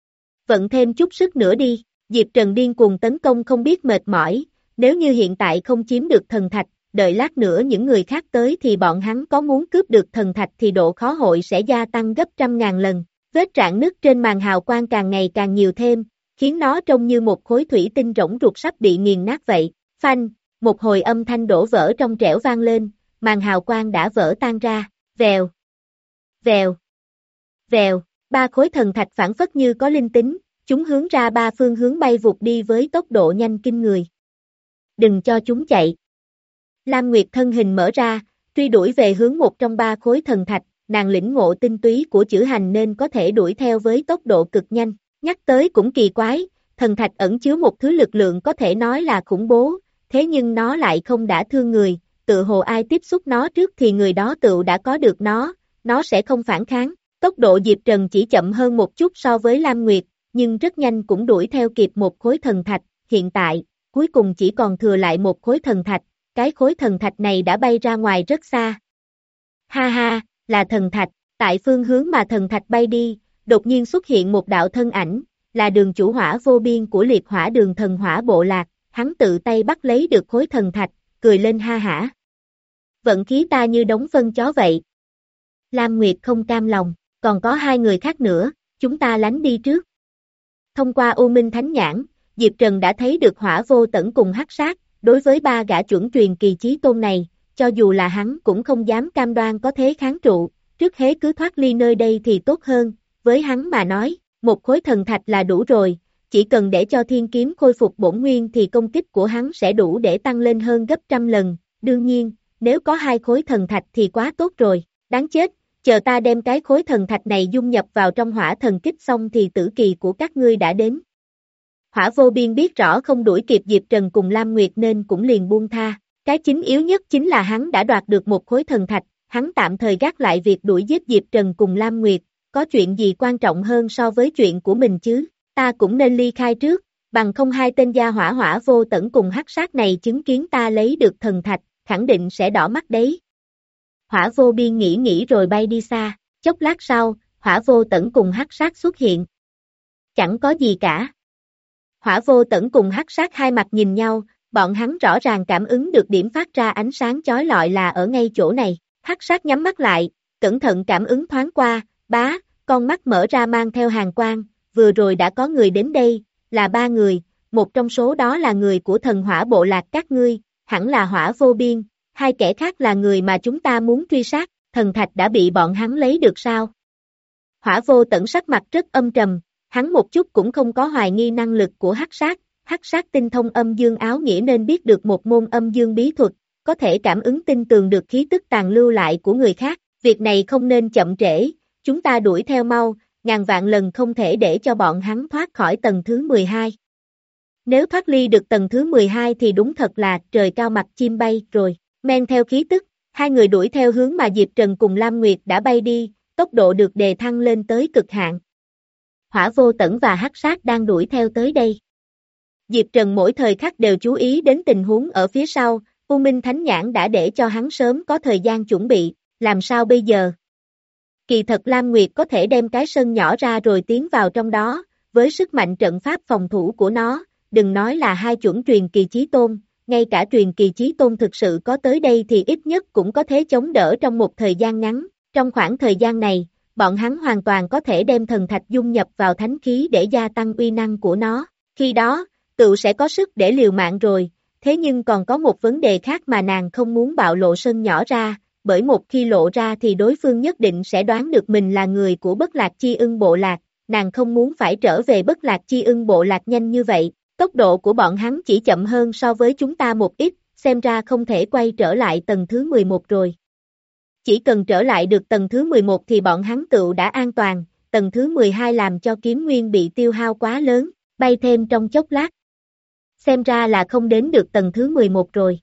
Vận thêm chút sức nữa đi. Diệp Trần điên cuồng tấn công không biết mệt mỏi, nếu như hiện tại không chiếm được thần thạch, đợi lát nữa những người khác tới thì bọn hắn có muốn cướp được thần thạch thì độ khó hội sẽ gia tăng gấp trăm ngàn lần. Vết rạn nứt trên màn hào quang càng ngày càng nhiều thêm, khiến nó trông như một khối thủy tinh rỗng ruột sắp bị nghiền nát vậy. Phanh, một hồi âm thanh đổ vỡ trong trẻo vang lên, màn hào quang đã vỡ tan ra, vèo, vèo, vèo, ba khối thần thạch phản phất như có linh tính. Chúng hướng ra ba phương hướng bay vụt đi với tốc độ nhanh kinh người. Đừng cho chúng chạy. Lam Nguyệt thân hình mở ra, truy đuổi về hướng một trong ba khối thần thạch, nàng lĩnh ngộ tinh túy của chữ hành nên có thể đuổi theo với tốc độ cực nhanh. Nhắc tới cũng kỳ quái, thần thạch ẩn chứa một thứ lực lượng có thể nói là khủng bố, thế nhưng nó lại không đả thương người, tự hồ ai tiếp xúc nó trước thì người đó tự đã có được nó, nó sẽ không phản kháng. Tốc độ Diệp Trần chỉ chậm hơn một chút so với Lam Nguyệt, nhưng rất nhanh cũng đuổi theo kịp một khối thần thạch, hiện tại, cuối cùng chỉ còn thừa lại một khối thần thạch, cái khối thần thạch này đã bay ra ngoài rất xa. Ha ha, là thần thạch, tại phương hướng mà thần thạch bay đi, đột nhiên xuất hiện một đạo thân ảnh, là đường chủ hỏa vô biên của liệt hỏa đường thần hỏa bộ lạc, hắn tự tay bắt lấy được khối thần thạch, cười lên ha hả. Vận khí ta như đống phân chó vậy. Lam Nguyệt không cam lòng, còn có hai người khác nữa, chúng ta lánh đi trước. Thông qua U Minh Thánh Nhãn, Diệp Trần đã thấy được Hỏa Vô Tẩn cùng Hắc Sát, đối với ba gã chuẩn truyền kỳ chí tôn này, cho dù là hắn cũng không dám cam đoan có thế kháng trụ, trước hết cứ thoát ly nơi đây thì tốt hơn, với hắn mà nói, một khối thần thạch là đủ rồi, chỉ cần để cho thiên kiếm khôi phục bổn nguyên thì công kích của hắn sẽ đủ để tăng lên hơn gấp trăm lần, đương nhiên, nếu có hai khối thần thạch thì quá tốt rồi, đáng chết. Chờ ta đem cái khối thần thạch này dung nhập vào trong hỏa thần kích xong thì tử kỳ của các ngươi đã đến. Hỏa vô biên biết rõ không đuổi kịp Diệp Trần cùng Lam Nguyệt nên cũng liền buông tha. Cái chính yếu nhất chính là hắn đã đoạt được một khối thần thạch, hắn tạm thời gác lại việc đuổi giết Diệp Trần cùng Lam Nguyệt, có chuyện gì quan trọng hơn so với chuyện của mình chứ, ta cũng nên ly khai trước, bằng không hai tên gia hỏa Hỏa Vô Tẩn cùng Hắc Sát này chứng kiến ta lấy được thần thạch, khẳng định sẽ đỏ mắt đấy. Hỏa vô biên nghĩ nghĩ rồi bay đi xa, chốc lát sau, Hỏa Vô Tẩn cùng Hắc Sát xuất hiện. Chẳng có gì cả. Hỏa Vô Tẩn cùng Hắc Sát hai mặt nhìn nhau, bọn hắn rõ ràng cảm ứng được điểm phát ra ánh sáng chói lọi là ở ngay chỗ này. Hắc Sát nhắm mắt lại, cẩn thận cảm ứng thoáng qua, bá, con mắt mở ra mang theo hàn quang, vừa rồi đã có người đến đây, là ba người, một trong số đó là người của thần hỏa bộ lạc các ngươi, hẳn là Hỏa Vô Biên. Hai kẻ khác là người mà chúng ta muốn truy sát, thần thạch đã bị bọn hắn lấy được sao? Hỏa Vô Tẩn sắc mặt rất âm trầm, hắn một chút cũng không có hoài nghi năng lực của Hắc Sát, Hắc Sát tinh thông âm dương áo nghĩa nên biết được một môn âm dương bí thuật, có thể cảm ứng tinh tường được khí tức tàn lưu lại của người khác, việc này không nên chậm trễ, chúng ta đuổi theo mau, ngàn vạn lần không thể để cho bọn hắn thoát khỏi tầng thứ mười hai. Nếu thoát ly được tầng thứ mười hai thì đúng thật là trời cao mặt chim bay rồi. Men theo khí tức, hai người đuổi theo hướng mà Diệp Trần cùng Lam Nguyệt đã bay đi, tốc độ được đề thăng lên tới cực hạn. Hỏa Vô Tẩn và Hắc Sát đang đuổi theo tới đây, Diệp Trần mỗi thời khắc đều chú ý đến tình huống ở phía sau, U Minh Thánh Nhãn đã để cho hắn sớm có thời gian chuẩn bị, làm sao bây giờ? Kỳ thật Lam Nguyệt có thể đem cái sân nhỏ ra rồi tiến vào trong đó, với sức mạnh trận pháp phòng thủ của nó, đừng nói là hai chuẩn truyền kỳ chí tôn, ngay cả truyền kỳ chí tôn thực sự có tới đây thì ít nhất cũng có thể chống đỡ trong một thời gian ngắn, trong khoảng thời gian này, bọn hắn hoàn toàn có thể đem thần thạch dung nhập vào thánh khí để gia tăng uy năng của nó, khi đó, tựu sẽ có sức để liều mạng rồi, thế nhưng còn có một vấn đề khác mà nàng không muốn bạo lộ sân nhỏ ra, bởi một khi lộ ra thì đối phương nhất định sẽ đoán được mình là người của Bất Lạc Chi Ưng bộ lạc, nàng không muốn phải trở về Bất Lạc Chi Ưng bộ lạc nhanh như vậy, tốc độ của bọn hắn chỉ chậm hơn so với chúng ta một ít, xem ra không thể quay trở lại tầng thứ mười một rồi. Chỉ cần trở lại được tầng thứ mười một thì bọn hắn tựu đã an toàn, tầng thứ mười hai làm cho kiếm nguyên bị tiêu hao quá lớn, bay thêm trong chốc lát. Xem ra là không đến được tầng thứ mười một rồi.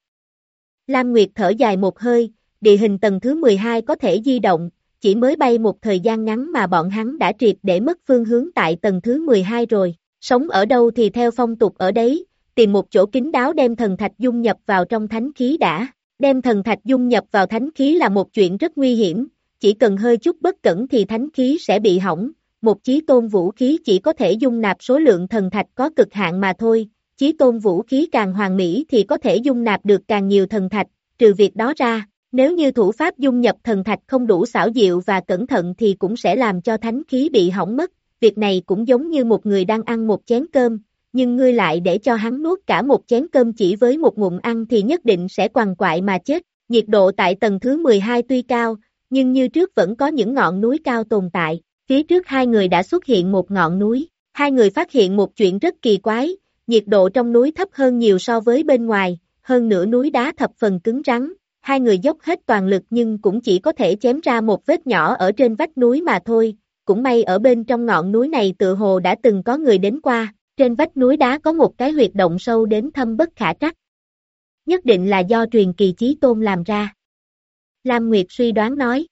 Lam Nguyệt thở dài một hơi, địa hình tầng thứ mười hai có thể di động, chỉ mới bay một thời gian ngắn mà bọn hắn đã triệt để mất phương hướng tại tầng thứ mười hai rồi, sống ở đâu thì theo phong tục ở đấy, tìm một chỗ kín đáo đem thần thạch dung nhập vào trong thánh khí đã, đem thần thạch dung nhập vào thánh khí là một chuyện rất nguy hiểm, chỉ cần hơi chút bất cẩn thì thánh khí sẽ bị hỏng, một chí tôn vũ khí chỉ có thể dung nạp số lượng thần thạch có cực hạn mà thôi, chí tôn vũ khí càng hoàn mỹ thì có thể dung nạp được càng nhiều thần thạch, trừ việc đó ra. Nếu như thủ pháp dung nhập thần thạch không đủ xảo diệu và cẩn thận thì cũng sẽ làm cho thánh khí bị hỏng mất, việc này cũng giống như một người đang ăn một chén cơm, nhưng ngươi lại để cho hắn nuốt cả một chén cơm chỉ với một ngụm ăn thì nhất định sẽ quằn quại mà chết. Nhiệt độ tại tầng thứ mười hai tuy cao, nhưng như trước vẫn có những ngọn núi cao tồn tại, phía trước hai người đã xuất hiện một ngọn núi, hai người phát hiện một chuyện rất kỳ quái, nhiệt độ trong núi thấp hơn nhiều so với bên ngoài, hơn nữa núi đá thập phần cứng rắn. Hai người dốc hết toàn lực nhưng cũng chỉ có thể chém ra một vết nhỏ ở trên vách núi mà thôi, cũng may ở bên trong ngọn núi này tựa hồ đã từng có người đến qua, trên vách núi đá có một cái huyệt động sâu đến thâm bất khả trắc. Nhất định là do truyền kỳ chí tôn làm ra. Lam Nguyệt suy đoán nói.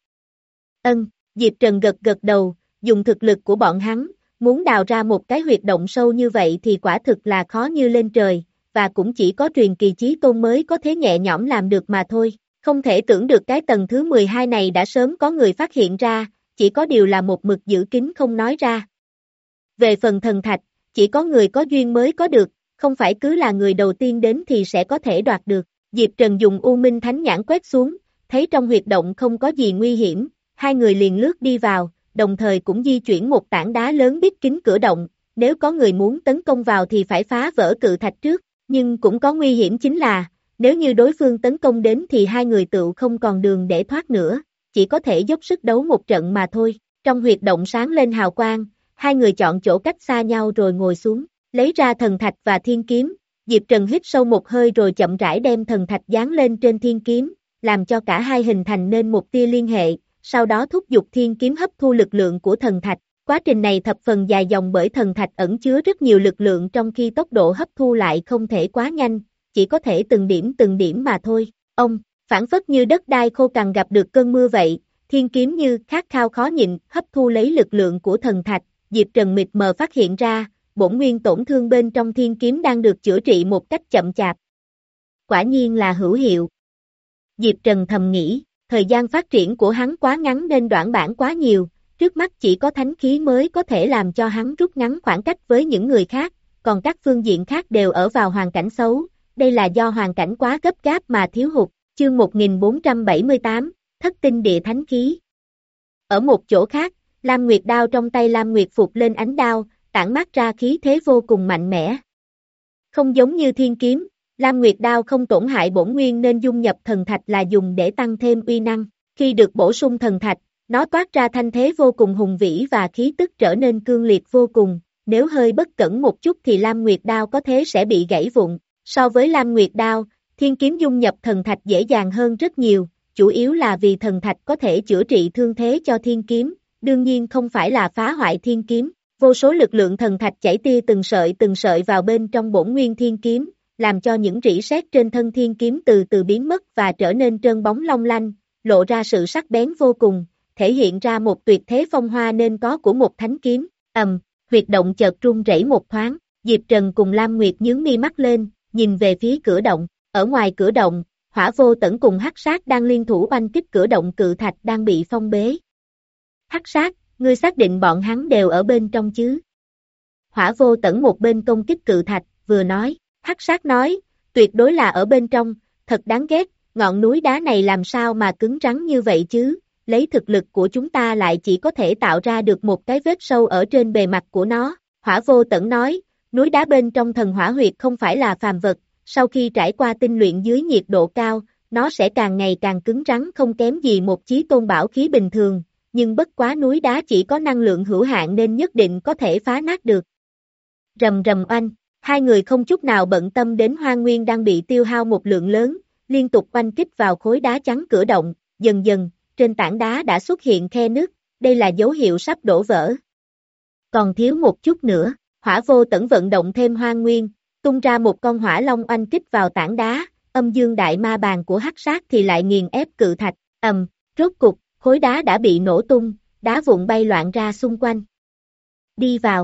Ân, Diệp Trần gật gật đầu, dùng thực lực của bọn hắn, muốn đào ra một cái huyệt động sâu như vậy thì quả thực là khó như lên trời. Và cũng chỉ có truyền kỳ chí tôn mới có thể nhẹ nhõm làm được mà thôi, không thể tưởng được cái tầng thứ mười hai này đã sớm có người phát hiện ra, chỉ có điều là một mực giữ kín không nói ra. Về phần thần thạch, chỉ có người có duyên mới có được, không phải cứ là người đầu tiên đến thì sẽ có thể đoạt được. Diệp Trần dùng U Minh Thánh Nhãn quét xuống, thấy trong huyệt động không có gì nguy hiểm, hai người liền lướt đi vào, đồng thời cũng di chuyển một tảng đá lớn bít kín cửa động, nếu có người muốn tấn công vào thì phải phá vỡ cự thạch trước. Nhưng cũng có nguy hiểm chính là, nếu như đối phương tấn công đến thì hai người tựu không còn đường để thoát nữa, chỉ có thể dốc sức đấu một trận mà thôi. Trong huyệt động sáng lên hào quang, hai người chọn chỗ cách xa nhau rồi ngồi xuống, lấy ra thần thạch và thiên kiếm. Diệp Trần hít sâu một hơi rồi chậm rãi đem thần thạch dán lên trên thiên kiếm, làm cho cả hai hình thành nên một tia liên hệ, sau đó thúc giục thiên kiếm hấp thu lực lượng của thần thạch. Quá trình này thập phần dài dòng bởi thần thạch ẩn chứa rất nhiều lực lượng trong khi tốc độ hấp thu lại không thể quá nhanh, chỉ có thể từng điểm từng điểm mà thôi. Ông, phản phất như đất đai khô cằn gặp được cơn mưa vậy, thiên kiếm như khát khao khó nhịn, hấp thu lấy lực lượng của thần thạch. Diệp Trần mịt mờ phát hiện ra, bổn nguyên tổn thương bên trong thiên kiếm đang được chữa trị một cách chậm chạp. Quả nhiên là hữu hiệu. Diệp Trần thầm nghĩ, thời gian phát triển của hắn quá ngắn nên đoạn bản quá nhiều. Trước mắt chỉ có thánh khí mới có thể làm cho hắn rút ngắn khoảng cách với những người khác, còn các phương diện khác đều ở vào hoàn cảnh xấu, đây là do hoàn cảnh quá gấp gáp mà thiếu hụt. Chương một nghìn bốn trăm bảy mươi tám, Thất tinh địa thánh khí. Ở một chỗ khác, Lam Nguyệt đao trong tay Lam Nguyệt phục lên ánh đao, tản mát ra khí thế vô cùng mạnh mẽ. Không giống như thiên kiếm, Lam Nguyệt đao không tổn hại bổn nguyên nên dung nhập thần thạch là dùng để tăng thêm uy năng, khi được bổ sung thần thạch, nó toát ra thanh thế vô cùng hùng vĩ và khí tức trở nên cương liệt vô cùng, nếu hơi bất cẩn một chút thì Lam Nguyệt đao có thể sẽ bị gãy vụn. So với Lam Nguyệt đao, thiên kiếm dung nhập thần thạch dễ dàng hơn rất nhiều, chủ yếu là vì thần thạch có thể chữa trị thương thế cho thiên kiếm, đương nhiên không phải là phá hoại thiên kiếm. Vô số lực lượng thần thạch chảy tia từng sợi từng sợi vào bên trong bổn nguyên thiên kiếm, làm cho những rỉ sét trên thân thiên kiếm từ từ biến mất và trở nên trơn bóng long lanh, lộ ra sự sắc bén vô cùng, thể hiện ra một tuyệt thế phong hoa nên có của một thánh kiếm. Ầm, huyệt động chợt rung rẩy một thoáng, Diệp Trần cùng Lam Nguyệt nhướng mi mắt lên, nhìn về phía cửa động, ở ngoài cửa động, Hỏa Vô Tẩn cùng Hắc Sát đang liên thủ oanh kích cửa động cự thạch đang bị phong bế. Hắc Sát, ngươi xác định bọn hắn đều ở bên trong chứ? Hỏa Vô Tẩn một bên công kích cự thạch, vừa nói, Hắc Sát nói, tuyệt đối là ở bên trong, thật đáng ghét, ngọn núi đá này làm sao mà cứng rắn như vậy chứ, lấy thực lực của chúng ta lại chỉ có thể tạo ra được một cái vết sâu ở trên bề mặt của nó. Hỏa Vô Tẩn nói, núi đá bên trong thần hỏa huyệt không phải là phàm vật, sau khi trải qua tinh luyện dưới nhiệt độ cao, nó sẽ càng ngày càng cứng rắn không kém gì một chí tôn bảo khí bình thường, nhưng bất quá núi đá chỉ có năng lượng hữu hạn nên nhất định có thể phá nát được. Rầm rầm oanh, hai người không chút nào bận tâm đến Hoang Nguyên đang bị tiêu hao một lượng lớn, liên tục oanh kích vào khối đá chắn cửa động, dần dần, trên tảng đá đã xuất hiện khe nứt, đây là dấu hiệu sắp đổ vỡ. Còn thiếu một chút nữa, Hỏa Vô Tẩn vận động thêm Hoang Nguyên, tung ra một con hỏa long oanh kích vào tảng đá, âm dương đại ma bàn của Hắc Sát thì lại nghiền ép cự thạch, ầm, rốt cục, khối đá đã bị nổ tung, đá vụn bay loạn ra xung quanh. Đi vào.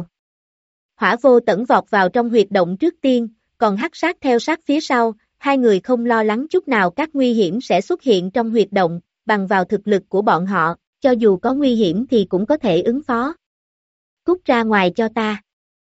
Hỏa Vô Tẩn vọt vào trong huyệt động trước tiên, còn Hắc Sát theo sát phía sau, hai người không lo lắng chút nào các nguy hiểm sẽ xuất hiện trong huyệt động, bằng vào thực lực của bọn họ, cho dù có nguy hiểm thì cũng có thể ứng phó. Cút ra ngoài cho ta.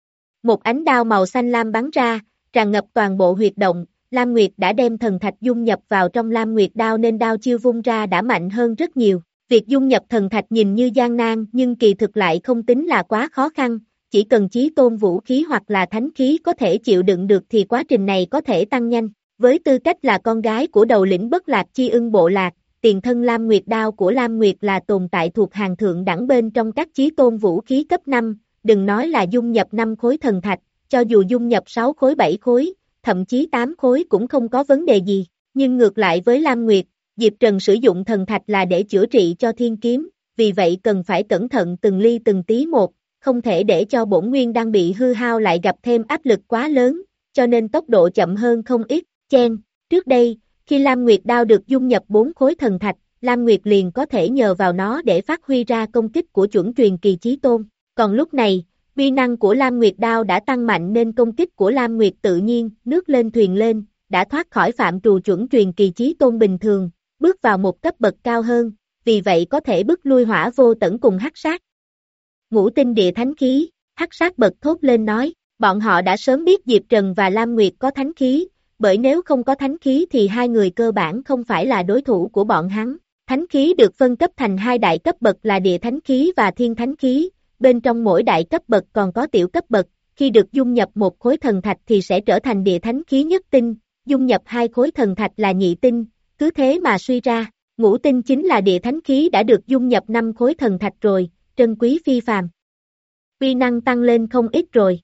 Một ánh đao màu xanh lam bắn ra, tràn ngập toàn bộ huyệt động, Lam Nguyệt đã đem thần thạch dung nhập vào trong Lam Nguyệt đao nên đao chiêu vung ra đã mạnh hơn rất nhiều. Việc dung nhập thần thạch nhìn như gian nan nhưng kỳ thực lại không tính là quá khó khăn, chỉ cần chí tôn vũ khí hoặc là thánh khí có thể chịu đựng được thì quá trình này có thể tăng nhanh. Với tư cách là con gái của đầu lĩnh Bất Lạc Chi Ưng bộ lạc, tiền thân Lam Nguyệt đao của Lam Nguyệt là tồn tại thuộc hàng thượng đẳng bên trong các chí tôn vũ khí cấp năm, đừng nói là dung nhập năm khối thần thạch, cho dù dung nhập sáu khối bảy khối, thậm chí tám khối cũng không có vấn đề gì, nhưng ngược lại với Lam Nguyệt, Diệp Trần sử dụng thần thạch là để chữa trị cho thiên kiếm, vì vậy cần phải cẩn thận từng ly từng tí một, không thể để cho bổn nguyên đang bị hư hao lại gặp thêm áp lực quá lớn, cho nên tốc độ chậm hơn không ít. Chen, trước đây, khi Lam Nguyệt đao được dung nhập bốn khối thần thạch, Lam Nguyệt liền có thể nhờ vào nó để phát huy ra công kích của chuẩn truyền kỳ chí tôn, còn lúc này, uy năng của Lam Nguyệt đao đã tăng mạnh nên công kích của Lam Nguyệt tự nhiên, nước lên thuyền lên, đã thoát khỏi phạm trù chuẩn truyền kỳ chí tôn bình thường, bước vào một cấp bậc cao hơn, vì vậy có thể bức lui Hỏa Vô Tẩn cùng Hắc Sát. Ngũ tinh địa thánh khí, Hắc Sát bật thốt lên nói, bọn họ đã sớm biết Diệp Trần và Lam Nguyệt có thánh khí, bởi nếu không có thánh khí thì hai người cơ bản không phải là đối thủ của bọn hắn. Thánh khí được phân cấp thành hai đại cấp bậc là địa thánh khí và thiên thánh khí, bên trong mỗi đại cấp bậc còn có tiểu cấp bậc, khi được dung nhập một khối thần thạch thì sẽ trở thành địa thánh khí nhất tinh, dung nhập hai khối thần thạch là nhị tinh, cứ thế mà suy ra, ngũ tinh chính là địa thánh khí đã được dung nhập năm khối thần thạch rồi, trân quý phi phàm. Uy năng tăng lên không ít rồi.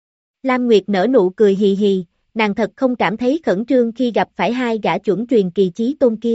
Lam Nguyệt nở nụ cười hì hì, nàng thật không cảm thấy khẩn trương khi gặp phải hai gã chuẩn truyền kỳ chí tôn kia.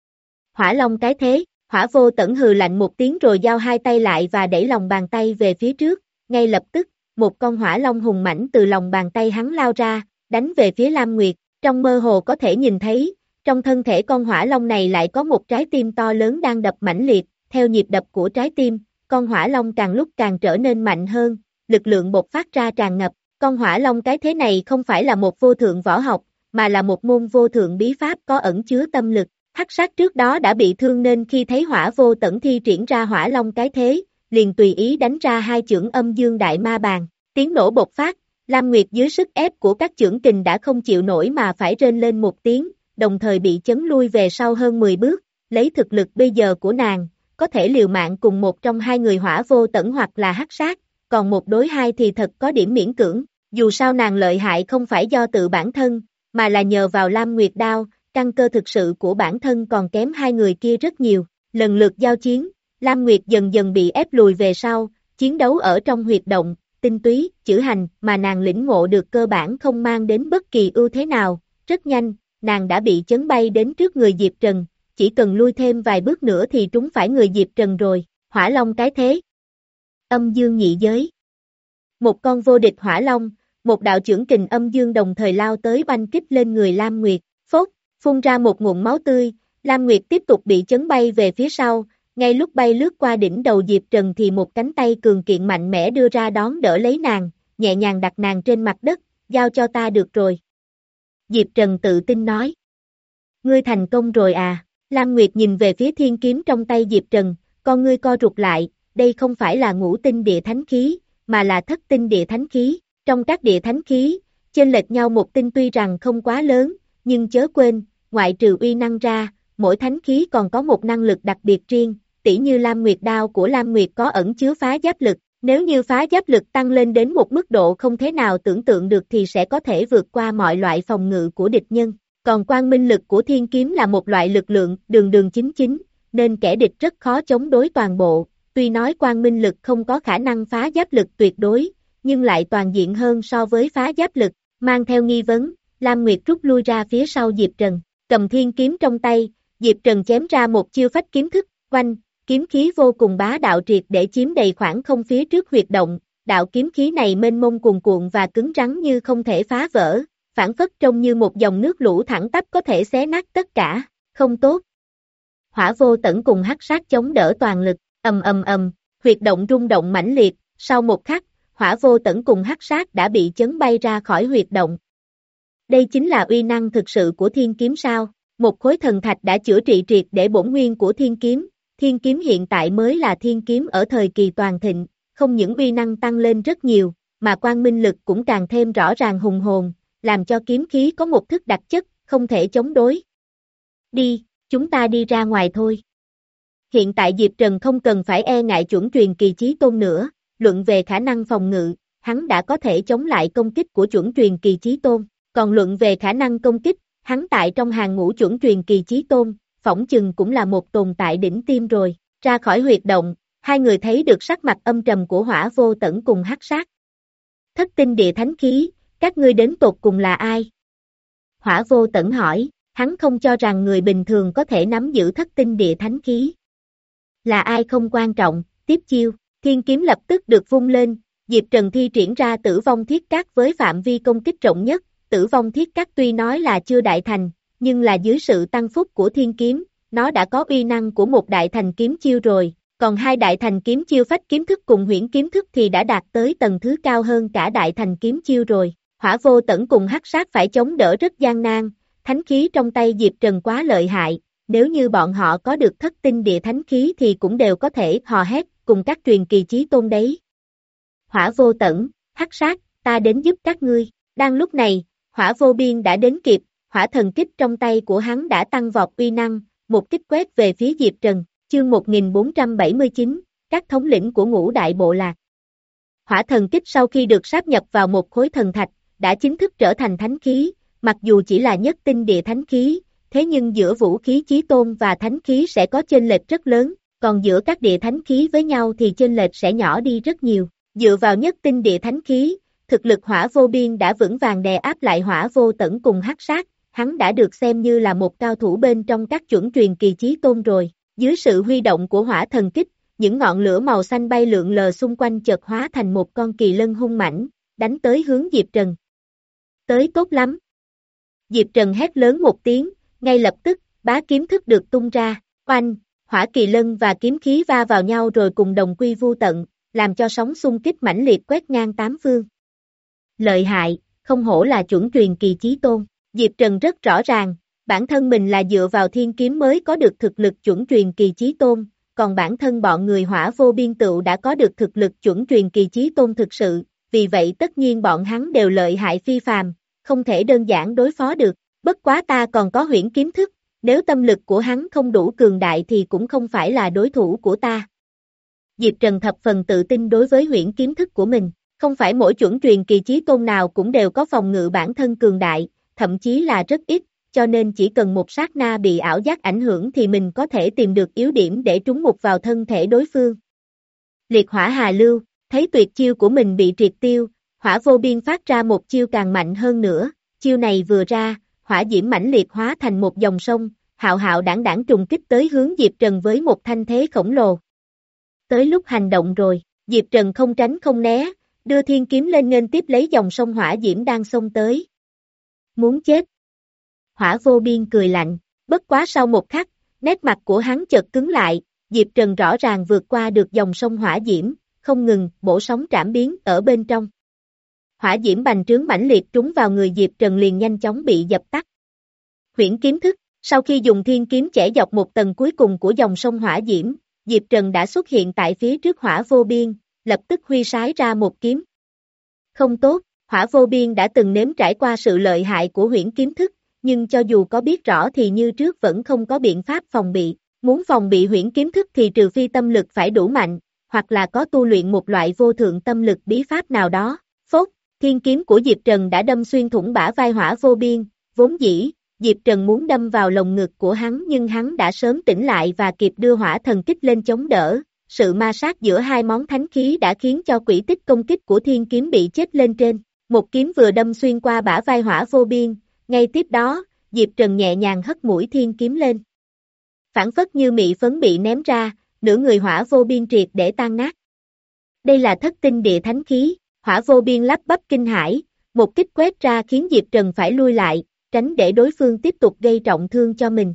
Hỏa Long cái thế, Hỏa Vô Tẩn hừ lạnh một tiếng rồi giao hai tay lại và đẩy lòng bàn tay về phía trước, ngay lập tức, một con hỏa long hùng mãnh từ lòng bàn tay hắn lao ra, đánh về phía Lam Nguyệt, trong mơ hồ có thể nhìn thấy, trong thân thể con hỏa long này lại có một trái tim to lớn đang đập mãnh liệt, theo nhịp đập của trái tim, con hỏa long càng lúc càng trở nên mạnh hơn, lực lượng bộc phát ra tràn ngập, con hỏa long cái thế này không phải là một vô thượng võ học, mà là một môn vô thượng bí pháp có ẩn chứa tâm lực. Hắc Sát trước đó đã bị thương nên khi thấy Hỏa Vô Tẩn thi triển ra hỏa long cái thế, liền tùy ý đánh ra hai chưởng âm dương đại ma bàn, tiếng nổ bộc phát, Lam Nguyệt dưới sức ép của các chưởng kình đã không chịu nổi mà phải rên lên một tiếng, đồng thời bị chấn lui về sau hơn mười bước, lấy thực lực bây giờ của nàng, có thể liều mạng cùng một trong hai người Hỏa Vô Tẩn hoặc là Hắc Sát, còn một đối hai thì thật có điểm miễn cưỡng, dù sao nàng lợi hại không phải do tự bản thân, mà là nhờ vào Lam Nguyệt đao. Căn cơ thực sự của bản thân còn kém hai người kia rất nhiều, lần lượt giao chiến, Lam Nguyệt dần dần bị ép lùi về sau, chiến đấu ở trong huyệt động, tinh túy, chữ hành mà nàng lĩnh ngộ được cơ bản không mang đến bất kỳ ưu thế nào, rất nhanh, nàng đã bị chấn bay đến trước người Diệp Trần, chỉ cần lui thêm vài bước nữa thì trúng phải người Diệp Trần rồi, hỏa long cái thế. Âm dương nhị giới. Một con vô địch hỏa long, một đạo chưởng kình âm dương đồng thời lao tới oanh kích lên người Lam Nguyệt, phốt. Phun ra một nguồn máu tươi, Lam Nguyệt tiếp tục bị chấn bay về phía sau, ngay lúc bay lướt qua đỉnh đầu Diệp Trần thì một cánh tay cường kiện mạnh mẽ đưa ra đón đỡ lấy nàng, nhẹ nhàng đặt nàng trên mặt đất, giao cho ta được rồi. Diệp Trần tự tin nói. Ngươi thành công rồi à? Lam Nguyệt nhìn về phía thiên kiếm trong tay Diệp Trần, con ngươi co rụt lại, đây không phải là ngũ tinh địa thánh khí, mà là thất tinh địa thánh khí. Trong các địa thánh khí, chênh lệch nhau một tinh tuy rằng không quá lớn, nhưng chớ quên, ngoại trừ uy năng ra, mỗi thánh khí còn có một năng lực đặc biệt riêng, tỉ như Lam Nguyệt đao của Lam Nguyệt có ẩn chứa phá giáp lực, nếu như phá giáp lực tăng lên đến một mức độ không thể nào tưởng tượng được thì sẽ có thể vượt qua mọi loại phòng ngự của địch nhân. Còn quang minh lực của thiên kiếm là một loại lực lượng đường đường chính chính, nên kẻ địch rất khó chống đối toàn bộ, tuy nói quang minh lực không có khả năng phá giáp lực tuyệt đối, nhưng lại toàn diện hơn so với phá giáp lực. Mang theo nghi vấn, Lam Nguyệt rút lui ra phía sau Diệp Trần, cầm thiên kiếm trong tay, Diệp Trần chém ra một chiêu phách kiếm thức, oanh, kiếm khí vô cùng bá đạo triệt để chiếm đầy khoảng không phía trước huyệt động, đạo kiếm khí này mênh mông cuồn cuộn và cứng rắn như không thể phá vỡ, phản phất trông như một dòng nước lũ thẳng tắp có thể xé nát tất cả, không tốt. Hỏa Vô Tẩn cùng hắc sát chống đỡ toàn lực, ầm ầm ầm, huyệt động rung động mãnh liệt, sau một khắc, Hỏa Vô Tẩn cùng hắc sát đã bị chấn bay ra khỏi huyệt động. Đây chính là uy năng thực sự của thiên kiếm sao? Một khối thần thạch đã chữa trị triệt để bổn nguyên của thiên kiếm, thiên kiếm hiện tại mới là thiên kiếm ở thời kỳ toàn thịnh, không những uy năng tăng lên rất nhiều, mà quang minh lực cũng càng thêm rõ ràng hùng hồn, làm cho kiếm khí có một thức đặc chất, không thể chống đối. Đi, chúng ta đi ra ngoài thôi. Hiện tại Diệp Trần không cần phải e ngại chuẩn truyền kỳ chí tôn nữa, luận về khả năng phòng ngự, hắn đã có thể chống lại công kích của chuẩn truyền kỳ chí tôn, còn luận về khả năng công kích, hắn tại trong hàng ngũ chuẩn truyền kỳ chí tôn, phỏng chừng cũng là một tồn tại đỉnh tiêm rồi. Ra khỏi huyệt động, hai người thấy được sắc mặt âm trầm của Hỏa Vô Tẩn cùng hắc sát. Thất tinh địa thánh khí, các ngươi đến tột cùng là ai? Hỏa Vô Tẩn hỏi, hắn không cho rằng người bình thường có thể nắm giữ thất tinh địa thánh khí. Là ai không quan trọng, tiếp chiêu, thiên kiếm lập tức được vung lên, Diệp Trần thi triển ra tử vong thiết cát với phạm vi công kích rộng nhất, tử vong thiết cát tuy nói là chưa đại thành, nhưng là dưới sự tăng phúc của thiên kiếm, nó đã có uy năng của một đại thành kiếm chiêu rồi, còn hai đại thành kiếm chiêu phách kiếm thức cùng huyễn kiếm thức thì đã đạt tới tầng thứ cao hơn cả đại thành kiếm chiêu rồi. Hỏa Vô Tẩn cùng hắc sát phải chống đỡ rất gian nan, thánh khí trong tay Diệp Trần quá lợi hại, nếu như bọn họ có được thất tinh địa thánh khí thì cũng đều có thể hò hét cùng các truyền kỳ chí tôn đấy. Hỏa Vô Tẩn, hắc sát, ta đến giúp các ngươi. Đang lúc này, Hỏa Vô Biên đã đến kịp, hỏa thần kích trong tay của hắn đã tăng vọt uy năng, một kích quét về phía Diệp Trần, chương một nghìn bốn trăm bảy mươi chín, các thống lĩnh của ngũ đại bộ lạc. Hỏa thần kích sau khi được sáp nhập vào một khối thần thạch, đã chính thức trở thành thánh khí, mặc dù chỉ là nhất tinh địa thánh khí, thế nhưng giữa vũ khí chí tôn và thánh khí sẽ có chênh lệch rất lớn, còn giữa các địa thánh khí với nhau thì chênh lệch sẽ nhỏ đi rất nhiều. Dựa vào nhất tinh địa thánh khí, thực lực Hỏa Vô Biên đã vững vàng đè áp lại Hỏa Vô Tẩn cùng hắc sát, hắn đã được xem như là một cao thủ bên trong các chuẩn truyền kỳ chí tôn rồi. Dưới sự huy động của hỏa thần kích, những ngọn lửa màu xanh bay lượn lờ xung quanh chợt hóa thành một con kỳ lân hung mãnh, đánh tới hướng Diệp Trần. Tới tốt lắm. Diệp Trần hét lớn một tiếng, ngay lập tức, bá kiếm thức được tung ra, oanh, hỏa kỳ lân và kiếm khí va vào nhau rồi cùng đồng quy vu tận, làm cho sóng xung kích mãnh liệt quét ngang tám phương. Lợi hại, không hổ là chuẩn truyền kỳ chí tôn, Diệp Trần rất rõ ràng, bản thân mình là dựa vào thiên kiếm mới có được thực lực chuẩn truyền kỳ chí tôn, còn bản thân bọn người Hỏa Vô Biên tựu đã có được thực lực chuẩn truyền kỳ chí tôn thực sự, vì vậy tất nhiên bọn hắn đều lợi hại phi phàm, không thể đơn giản đối phó được, bất quá ta còn có huyễn kiếm thức, nếu tâm lực của hắn không đủ cường đại thì cũng không phải là đối thủ của ta. Diệp Trần thập phần tự tin đối với huyễn kiếm thức của mình, không phải mỗi chuẩn truyền kỳ chí tôn nào cũng đều có phòng ngự bản thân cường đại, thậm chí là rất ít, cho nên chỉ cần một sát na bị ảo giác ảnh hưởng thì mình có thể tìm được yếu điểm để trúng mục vào thân thể đối phương. Liệt hỏa hà lưu, thấy tuyệt chiêu của mình bị triệt tiêu, Hỏa Vô Biên phát ra một chiêu càng mạnh hơn nữa, chiêu này vừa ra, hỏa diễm mãnh liệt hóa thành một dòng sông, hạo hạo đảng đảng trùng kích tới hướng Diệp Trần với một thanh thế khổng lồ. Tới lúc hành động rồi, Diệp Trần không tránh không né, đưa thiên kiếm lên nghênh tiếp lấy dòng sông hỏa diễm đang xông tới. Muốn chết. Hỏa Vô Biên cười lạnh, bất quá sau một khắc, nét mặt của hắn chợt cứng lại, Diệp Trần rõ ràng vượt qua được dòng sông hỏa diễm, không ngừng, bổ sóng trảm biến ở bên trong. hỏa diễm bành trướng mãnh liệt trúng vào người Diệp Trần liền nhanh chóng bị dập tắt. Huyễn kiếm thức, sau khi dùng thiên kiếm chẻ dọc một tầng cuối cùng của dòng sông hỏa diễm, Diệp Trần đã xuất hiện tại phía trước hỏa vô biên, lập tức huy sái ra một kiếm. Không tốt, hỏa vô biên đã từng nếm trải qua sự lợi hại của huyễn kiếm thức, nhưng cho dù có biết rõ thì như trước vẫn không có biện pháp phòng bị. Muốn phòng bị huyễn kiếm thức thì trừ phi tâm lực phải đủ mạnh, hoặc là có tu luyện một loại vô thượng tâm lực bí pháp nào đó. Phốt, thiên kiếm của Diệp Trần đã đâm xuyên thủng bả vai hỏa vô biên, vốn dĩ, Diệp Trần muốn đâm vào lồng ngực của hắn nhưng hắn đã sớm tỉnh lại và kịp đưa hỏa thần kích lên chống đỡ. Sự ma sát giữa hai món thánh khí đã khiến cho quỹ tích công kích của thiên kiếm bị chết lên trên. Một kiếm vừa đâm xuyên qua bả vai hỏa vô biên, ngay tiếp đó, Diệp Trần nhẹ nhàng hất mũi thiên kiếm lên. Phản phất như mị phấn bị ném ra, nửa người hỏa vô biên triệt để tan nát. Đây là thất tinh địa thánh khí, hỏa vô biên lắp bắp kinh hãi, một kích quét ra khiến Diệp Trần phải lui lại, tránh để đối phương tiếp tục gây trọng thương cho mình.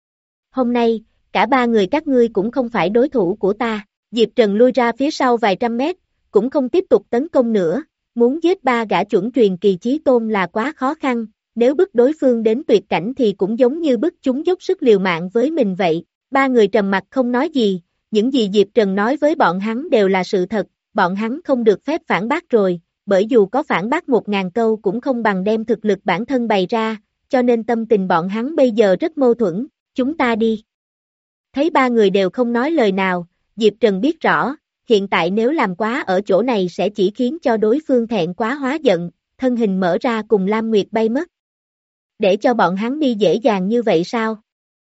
Hôm nay, cả ba người các ngươi cũng không phải đối thủ của ta, Diệp Trần lui ra phía sau vài trăm mét, cũng không tiếp tục tấn công nữa, muốn giết ba gã chuẩn truyền kỳ chí tôn là quá khó khăn, nếu bức đối phương đến tuyệt cảnh thì cũng giống như bức chúng dốc sức liều mạng với mình vậy. Ba người trầm mặc không nói gì, những gì Diệp Trần nói với bọn hắn đều là sự thật, bọn hắn không được phép phản bác rồi, bởi dù có phản bác một ngàn câu cũng không bằng đem thực lực bản thân bày ra, cho nên tâm tình bọn hắn bây giờ rất mâu thuẫn, chúng ta đi. Thấy ba người đều không nói lời nào, Diệp Trần biết rõ, hiện tại nếu làm quá ở chỗ này sẽ chỉ khiến cho đối phương thẹn quá hóa giận, thân hình mở ra cùng Lam Nguyệt bay mất. Để cho bọn hắn đi dễ dàng như vậy sao?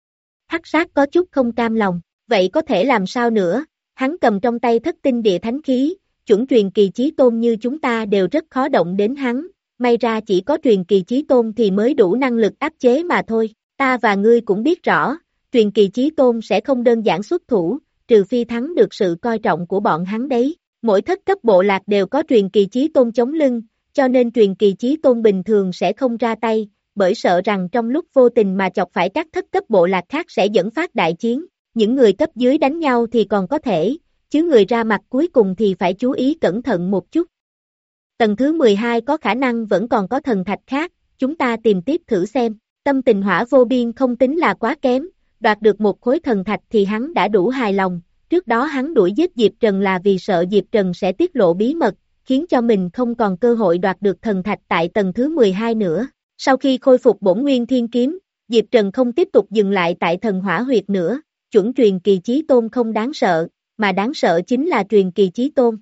Hắc Sát có chút không cam lòng, vậy có thể làm sao nữa, hắn cầm trong tay thất tinh địa thánh khí, chuẩn truyền kỳ chí tôn như chúng ta đều rất khó động đến hắn, may ra chỉ có truyền kỳ chí tôn thì mới đủ năng lực áp chế mà thôi, ta và ngươi cũng biết rõ, truyền kỳ chí tôn sẽ không đơn giản xuất thủ, trừ phi thắng được sự coi trọng của bọn hắn đấy, mỗi thất cấp bộ lạc đều có truyền kỳ chí tôn chống lưng, cho nên truyền kỳ chí tôn bình thường sẽ không ra tay, bởi sợ rằng trong lúc vô tình mà chọc phải các thất cấp bộ lạc khác sẽ dẫn phát đại chiến, những người cấp dưới đánh nhau thì còn có thể, chứ người ra mặt cuối cùng thì phải chú ý cẩn thận một chút. Tầng thứ mười hai có khả năng vẫn còn có thần thạch khác, chúng ta tìm tiếp thử xem, tâm tình hỏa vô biên không tính là quá kém, đoạt được một khối thần thạch thì hắn đã đủ hài lòng, trước đó hắn đuổi giết Diệp Trần là vì sợ Diệp Trần sẽ tiết lộ bí mật, khiến cho mình không còn cơ hội đoạt được thần thạch tại tầng thứ mười hai nữa. Sau khi khôi phục bổn nguyên thiên kiếm, Diệp Trần không tiếp tục dừng lại tại thần hỏa huyệt nữa, chuẩn truyền kỳ chí tôn không đáng sợ, mà đáng sợ chính là truyền kỳ chí tôn.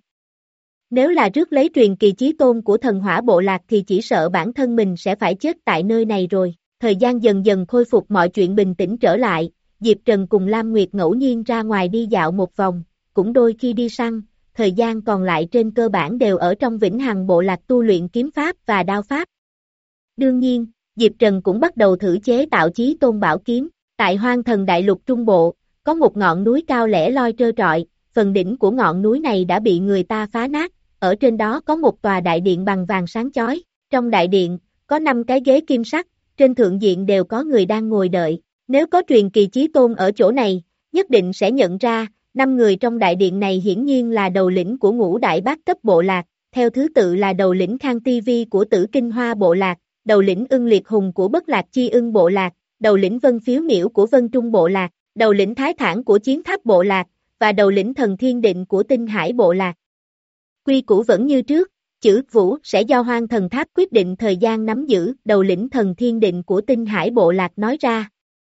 Nếu là rước lấy truyền kỳ chí tôn của thần hỏa bộ lạc thì chỉ sợ bản thân mình sẽ phải chết tại nơi này rồi. Thời gian dần dần khôi phục mọi chuyện bình tĩnh trở lại, Diệp Trần cùng Lam Nguyệt ngẫu nhiên ra ngoài đi dạo một vòng, cũng đôi khi đi săn, thời gian còn lại trên cơ bản đều ở trong Vĩnh Hằng bộ lạc tu luyện kiếm pháp và đao pháp. Đương nhiên, Diệp Trần cũng bắt đầu thử chế tạo chí tôn bảo kiếm, tại Hoang Thần Đại Lục Trung Bộ, có một ngọn núi cao lẻ loi trơ trọi, phần đỉnh của ngọn núi này đã bị người ta phá nát, ở trên đó có một tòa đại điện bằng vàng sáng chói, trong đại điện, có năm cái ghế kim sắc, trên thượng diện đều có người đang ngồi đợi, nếu có truyền kỳ chí tôn ở chỗ này, nhất định sẽ nhận ra, năm người trong đại điện này hiển nhiên là đầu lĩnh của ngũ đại bát cấp bộ lạc, theo thứ tự là đầu lĩnh Khang Ti Vi của Tử Kinh Hoa bộ lạc, đầu lĩnh Ưng Liệt Hùng của Bất Lạc Chi Ưng bộ lạc, đầu lĩnh Vân Phiếu Miễu của Vân Trung bộ lạc, đầu lĩnh Thái Thản của Chiến Tháp bộ lạc, và đầu lĩnh Thần Thiên Định của Tinh Hải bộ lạc. Quy củ vẫn như trước, chữ Vũ sẽ do Hoang Thần Tháp quyết định thời gian nắm giữ, đầu lĩnh Thần Thiên Định của Tinh Hải bộ lạc nói ra.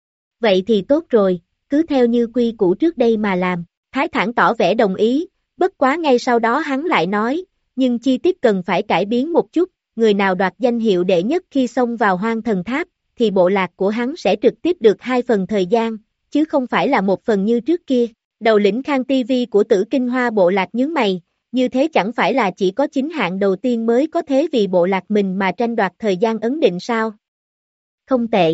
Vậy thì tốt rồi, cứ theo như quy củ trước đây mà làm, Thái Thản tỏ vẻ đồng ý, bất quá ngay sau đó hắn lại nói, nhưng chi tiết cần phải cải biến một chút, người nào đoạt danh hiệu đệ nhất khi xông vào Hoang Thần Tháp, thì bộ lạc của hắn sẽ trực tiếp được hai phần thời gian, chứ không phải là một phần như trước kia. Đầu lĩnh Khang Ti Vi của Tử Kinh Hoa bộ lạc nhướng mày, như thế chẳng phải là chỉ có chính hạng đầu tiên mới có thế vì bộ lạc mình mà tranh đoạt thời gian ấn định sao? Không tệ.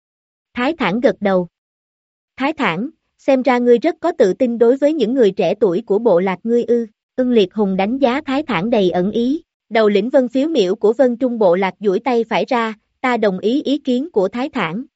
Thái Thản gật đầu. Thái Thản, xem ra ngươi rất có tự tin đối với những người trẻ tuổi của bộ lạc ngươi ư. Ưng Liệt Hùng đánh giá Thái Thản đầy ẩn ý. Đầu lĩnh Vân Phiếu Miễu của Vân Trung bộ lạc duỗi tay phải ra, ta đồng ý ý kiến của Thái Thản.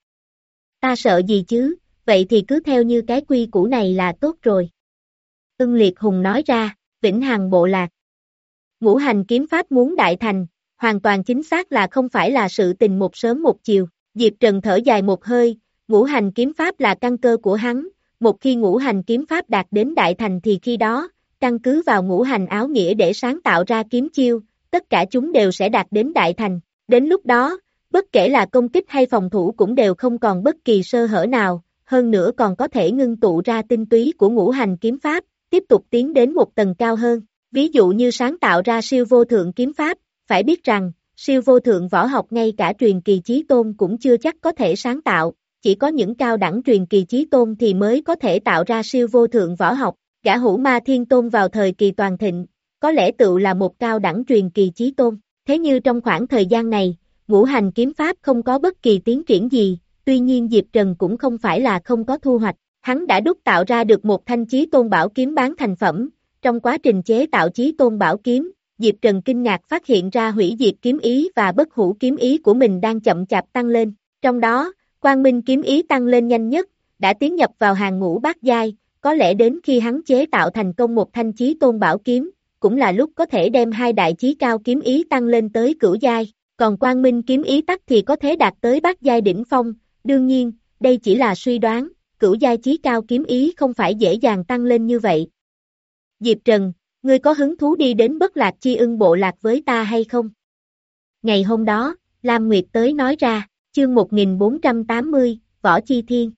Ta sợ gì chứ, vậy thì cứ theo như cái quy củ này là tốt rồi. Ưng Liệt Hùng nói ra, Vĩnh Hằng bộ lạc. Ngũ hành kiếm pháp muốn đại thành, hoàn toàn chính xác là không phải là sự tình một sớm một chiều. Diệp Trần thở dài một hơi, ngũ hành kiếm pháp là căn cơ của hắn, một khi ngũ hành kiếm pháp đạt đến đại thành thì khi đó, căn cứ vào ngũ hành áo nghĩa để sáng tạo ra kiếm chiêu, tất cả chúng đều sẽ đạt đến đại thành. Đến lúc đó, bất kể là công kích hay phòng thủ cũng đều không còn bất kỳ sơ hở nào, hơn nữa còn có thể ngưng tụ ra tinh túy của ngũ hành kiếm pháp, tiếp tục tiến đến một tầng cao hơn. Ví dụ như sáng tạo ra siêu vô thượng kiếm pháp, phải biết rằng, siêu vô thượng võ học ngay cả truyền kỳ chí tôn cũng chưa chắc có thể sáng tạo, chỉ có những cao đẳng truyền kỳ chí tôn thì mới có thể tạo ra siêu vô thượng võ học. Gã Hữu Ma Thiên Tôn vào thời kỳ toàn thịnh, có lẽ tự là một cao đẳng truyền kỳ chí tôn. Thế như trong khoảng thời gian này, ngũ hành kiếm pháp không có bất kỳ tiến triển gì, tuy nhiên Diệp Trần cũng không phải là không có thu hoạch, hắn đã đúc tạo ra được một thanh chí tôn bảo kiếm bán thành phẩm. Trong quá trình chế tạo chí tôn bảo kiếm, Diệp Trần kinh ngạc phát hiện ra hủy diệt kiếm ý và bất hủ kiếm ý của mình đang chậm chạp tăng lên. Trong đó, quang minh kiếm ý tăng lên nhanh nhất, đã tiến nhập vào hàng ngũ bát giai, có lẽ đến khi hắn chế tạo thành công một thanh chí tôn bảo kiếm, cũng là lúc có thể đem hai đại chí cao kiếm ý tăng lên tới cửu giai, còn quang minh kiếm ý tắc thì có thể đạt tới bát giai đỉnh phong. Đương nhiên, đây chỉ là suy đoán, cửu giai chí cao kiếm ý không phải dễ dàng tăng lên như vậy. Diệp Trần, ngươi có hứng thú đi đến Bất Lạc Chi Ưng bộ lạc với ta hay không? Ngày hôm đó, Lam Nguyệt tới nói ra, chương một nghìn bốn trăm tám mươi, Võ Chi Thiên.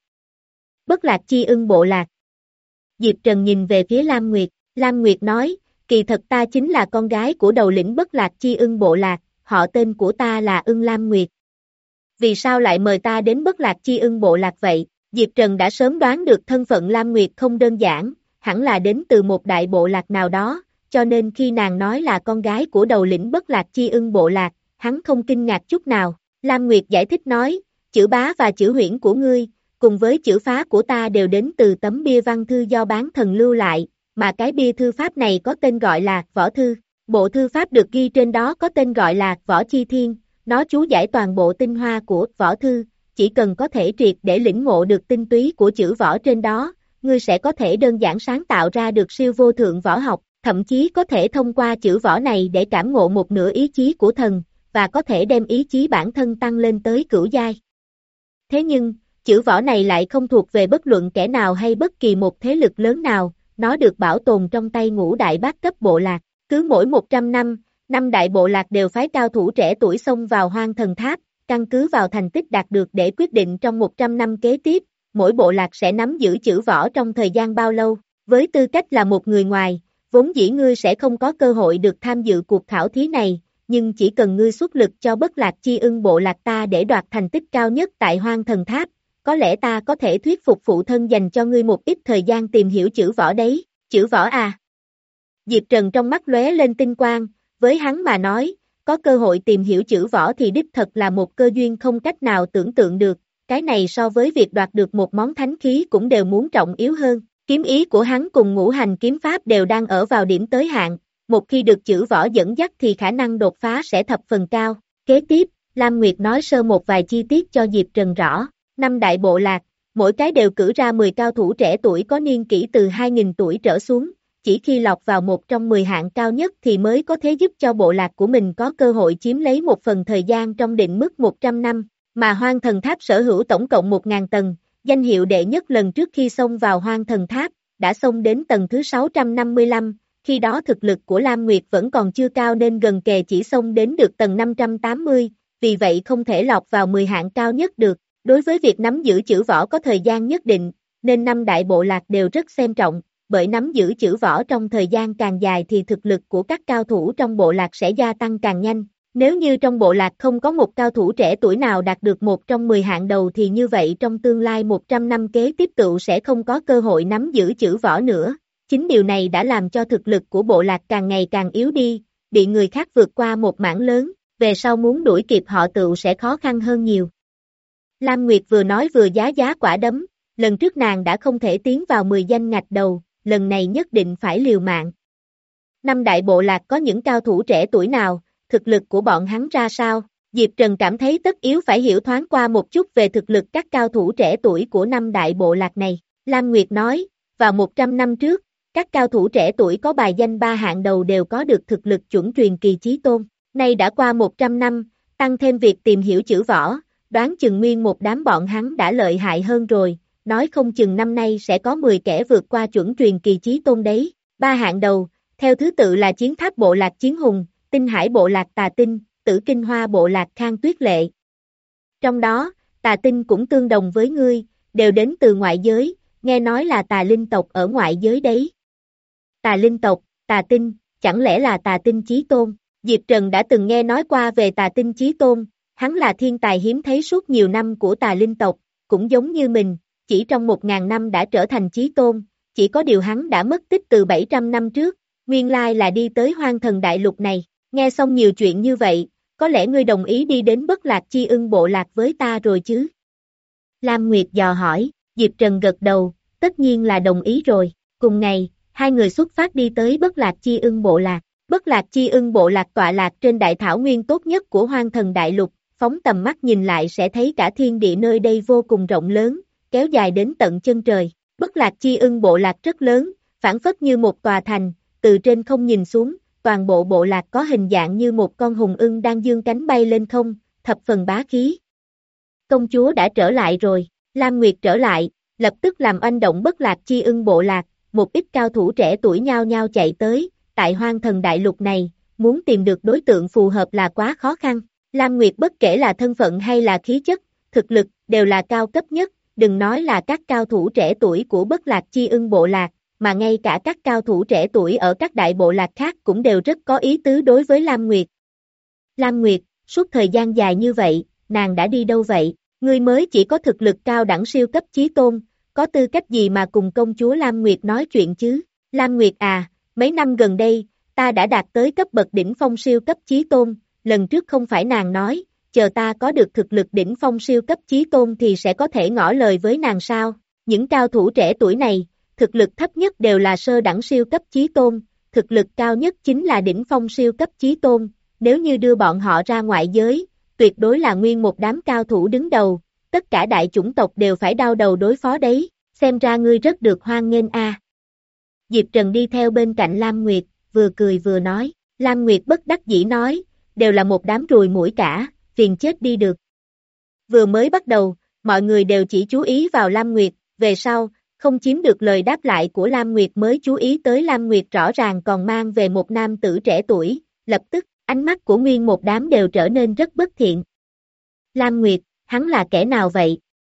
Bất Lạc Chi Ưng bộ lạc. Diệp Trần nhìn về phía Lam Nguyệt, Lam Nguyệt nói, kỳ thật ta chính là con gái của đầu lĩnh Bất Lạc Chi Ưng bộ lạc, họ tên của ta là Ưng Lam Nguyệt. Vì sao lại mời ta đến Bất Lạc Chi Ưng bộ lạc vậy? Diệp Trần đã sớm đoán được thân phận Lam Nguyệt không đơn giản, hẳn là đến từ một đại bộ lạc nào đó, cho nên khi nàng nói là con gái của đầu lĩnh Bất Lạc Chi Ưng bộ lạc, hắn không kinh ngạc chút nào. Lam Nguyệt giải thích nói, chữ bá và chữ huyễn của ngươi, cùng với chữ phá của ta đều đến từ tấm bia văn thư do bán thần lưu lại, mà cái bia thư pháp này có tên gọi là Võ Thư. Bộ thư pháp được ghi trên đó có tên gọi là Võ Chi Thiên, nó chú giải toàn bộ tinh hoa của Võ Thư, chỉ cần có thể triệt để lĩnh ngộ được tinh túy của chữ võ trên đó, ngươi sẽ có thể đơn giản sáng tạo ra được siêu vô thượng võ học, thậm chí có thể thông qua chữ võ này để cảm ngộ một nửa ý chí của thần, và có thể đem ý chí bản thân tăng lên tới cửu giai. Thế nhưng, chữ võ này lại không thuộc về bất luận kẻ nào hay bất kỳ một thế lực lớn nào, nó được bảo tồn trong tay ngũ đại bát cấp bộ lạc. Cứ mỗi một trăm năm, năm đại bộ lạc đều phái cao thủ trẻ tuổi xông vào Hoang Thần Tháp, căn cứ vào thành tích đạt được để quyết định trong một trăm năm kế tiếp, mỗi bộ lạc sẽ nắm giữ chữ võ trong thời gian bao lâu. Với tư cách là một người ngoài, vốn dĩ ngươi sẽ không có cơ hội được tham dự cuộc khảo thí này, nhưng chỉ cần ngươi xuất lực cho Bất Lạc Chi Ưng bộ lạc ta để đoạt thành tích cao nhất tại Hoang Thần Tháp, có lẽ ta có thể thuyết phục phụ thân dành cho ngươi một ít thời gian tìm hiểu chữ võ đấy. Chữ võ à? Diệp Trần trong mắt lóe lên tinh quang, với hắn mà nói, có cơ hội tìm hiểu chữ võ thì đích thật là một cơ duyên không cách nào tưởng tượng được, cái này so với việc đoạt được một món thánh khí cũng đều muốn trọng yếu hơn. Kiếm ý của hắn cùng ngũ hành kiếm pháp đều đang ở vào điểm tới hạn, một khi được chữ võ dẫn dắt thì khả năng đột phá sẽ thập phần cao. Kế tiếp, Lam Nguyệt nói sơ một vài chi tiết cho Diệp Trần rõ. Năm đại bộ lạc, mỗi cái đều cử ra mười cao thủ trẻ tuổi có niên kỷ từ hai nghìn tuổi trở xuống, chỉ khi lọt vào một trong mười hạng cao nhất thì mới có thể giúp cho bộ lạc của mình có cơ hội chiếm lấy một phần thời gian trong định mức một trăm năm, mà Hoang Thần Tháp sở hữu tổng cộng một nghìn tầng, danh hiệu đệ nhất lần trước khi xông vào Hoang Thần Tháp, đã xông đến tầng thứ sáu trăm năm mươi lăm, khi đó thực lực của Lam Nguyệt vẫn còn chưa cao nên gần kề chỉ xông đến được tầng năm trăm tám mươi, vì vậy không thể lọt vào mười hạng cao nhất được. Đối với việc nắm giữ chữ võ có thời gian nhất định, nên năm đại bộ lạc đều rất xem trọng, bởi nắm giữ chữ võ trong thời gian càng dài thì thực lực của các cao thủ trong bộ lạc sẽ gia tăng càng nhanh. Nếu như trong bộ lạc không có một cao thủ trẻ tuổi nào đạt được một trong mười hạng đầu thì như vậy trong tương lai một trăm năm kế tiếp tựu sẽ không có cơ hội nắm giữ chữ võ nữa. Chính điều này đã làm cho thực lực của bộ lạc càng ngày càng yếu đi, bị người khác vượt qua một mảng lớn, về sau muốn đuổi kịp họ tựu sẽ khó khăn hơn nhiều. Lam Nguyệt vừa nói vừa giá giá quả đấm, lần trước nàng đã không thể tiến vào mười danh ngạch đầu, lần này nhất định phải liều mạng. Năm đại bộ lạc có những cao thủ trẻ tuổi nào, thực lực của bọn hắn ra sao? Diệp Trần cảm thấy tất yếu phải hiểu thoáng qua một chút về thực lực các cao thủ trẻ tuổi của năm đại bộ lạc này. Lam Nguyệt nói, vào một trăm năm trước, các cao thủ trẻ tuổi có bài danh ba hạng đầu đều có được thực lực chuẩn truyền kỳ chí tôn. Nay đã qua một trăm năm, tăng thêm việc tìm hiểu chữ võ, đoán chừng nguyên một đám bọn hắn đã lợi hại hơn rồi, nói không chừng năm nay sẽ có mười kẻ vượt qua chuẩn truyền kỳ chí tôn đấy. Ba hạng đầu, theo thứ tự là Chiến Tháp bộ lạc Chiến Hùng, Tinh Hải bộ lạc Tà Tinh, Tử Kinh Hoa bộ lạc Khang Tuyết Lệ. Trong đó, Tà Tinh cũng tương đồng với ngươi, đều đến từ ngoại giới, nghe nói là tà linh tộc ở ngoại giới đấy. Tà linh tộc, Tà Tinh, chẳng lẽ là Tà Tinh Chí Tôn? Diệp Trần đã từng nghe nói qua về Tà Tinh Chí Tôn, hắn là thiên tài hiếm thấy suốt nhiều năm của tà linh tộc, cũng giống như mình, chỉ trong một ngàn năm đã trở thành Chí Tôn, chỉ có điều hắn đã mất tích từ bảy trăm năm trước, nguyên lai là đi tới Hoang Thần Đại Lục này. Nghe xong nhiều chuyện như vậy, có lẽ ngươi đồng ý đi đến Bất Lạc Chi Ưng bộ lạc với ta rồi chứ? Lam Nguyệt dò hỏi, Diệp Trần gật đầu, tất nhiên là đồng ý rồi. Cùng ngày, hai người xuất phát đi tới Bất Lạc Chi Ưng bộ lạc. Bất Lạc Chi Ưng bộ lạc tọa lạc trên đại thảo nguyên tốt nhất của Hoang Thần Đại Lục, phóng tầm mắt nhìn lại sẽ thấy cả thiên địa nơi đây vô cùng rộng lớn, kéo dài đến tận chân trời. Bất Lạc Chi Ưng bộ lạc rất lớn, phản phất như một tòa thành, từ trên không nhìn xuống, toàn bộ bộ lạc có hình dạng như một con hùng ưng đang dương cánh bay lên không, thập phần bá khí. Công chúa đã trở lại rồi, Lam Nguyệt trở lại, lập tức làm oanh động Bất Lạc Chi Ưng bộ lạc, một ít cao thủ trẻ tuổi nhao nhao chạy tới, tại Hoang Thần Đại Lục này, muốn tìm được đối tượng phù hợp là quá khó khăn. Lam Nguyệt bất kể là thân phận hay là khí chất, thực lực, đều là cao cấp nhất, đừng nói là các cao thủ trẻ tuổi của Bất Lạc Chi Ưng bộ lạc, mà ngay cả các cao thủ trẻ tuổi ở các đại bộ lạc khác cũng đều rất có ý tứ đối với Lam Nguyệt. Lam Nguyệt, suốt thời gian dài như vậy, nàng đã đi đâu vậy? Ngươi mới chỉ có thực lực cao đẳng siêu cấp chí tôn, có tư cách gì mà cùng công chúa Lam Nguyệt nói chuyện chứ? Lam Nguyệt à, mấy năm gần đây, ta đã đạt tới cấp bậc đỉnh phong siêu cấp chí tôn, lần trước không phải nàng nói, chờ ta có được thực lực đỉnh phong siêu cấp chí tôn thì sẽ có thể ngỏ lời với nàng sao? Những cao thủ trẻ tuổi này, thực lực thấp nhất đều là sơ đẳng siêu cấp chí tôn, thực lực cao nhất chính là đỉnh phong siêu cấp chí tôn, nếu như đưa bọn họ ra ngoại giới, tuyệt đối là nguyên một đám cao thủ đứng đầu, tất cả đại chủng tộc đều phải đau đầu đối phó đấy, xem ra ngươi rất được hoan nghênh a. À. Diệp Trần đi theo bên cạnh Lam Nguyệt, vừa cười vừa nói, Lam Nguyệt bất đắc dĩ nói, đều là một đám ruồi muỗi cả, phiền chết đi được. Vừa mới bắt đầu, mọi người đều chỉ chú ý vào Lam Nguyệt, về sau, không chiếm được lời đáp lại của Lam Nguyệt mới chú ý tới Lam Nguyệt rõ ràng còn mang về một nam tử trẻ tuổi, lập tức, ánh mắt của nguyên một đám đều trở nên rất bất thiện. Lam Nguyệt, hắn là kẻ nào vậy?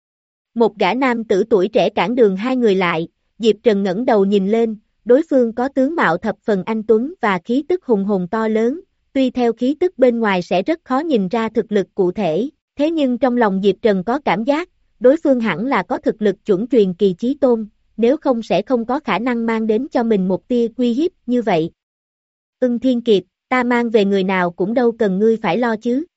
Một gã nam tử tuổi trẻ cản đường hai người lại, Diệp Trần ngẩng đầu nhìn lên, đối phương có tướng mạo thập phần anh tuấn và khí tức hùng hồn to lớn, tuy theo khí tức bên ngoài sẽ rất khó nhìn ra thực lực cụ thể, thế nhưng trong lòng Diệp Trần có cảm giác, đối phương hẳn là có thực lực chuẩn truyền kỳ chí tôn, nếu không sẽ không có khả năng mang đến cho mình một tia uy hiếp như vậy. Ưng Thiên Kiệt, ta mang về người nào cũng đâu cần ngươi phải lo chứ.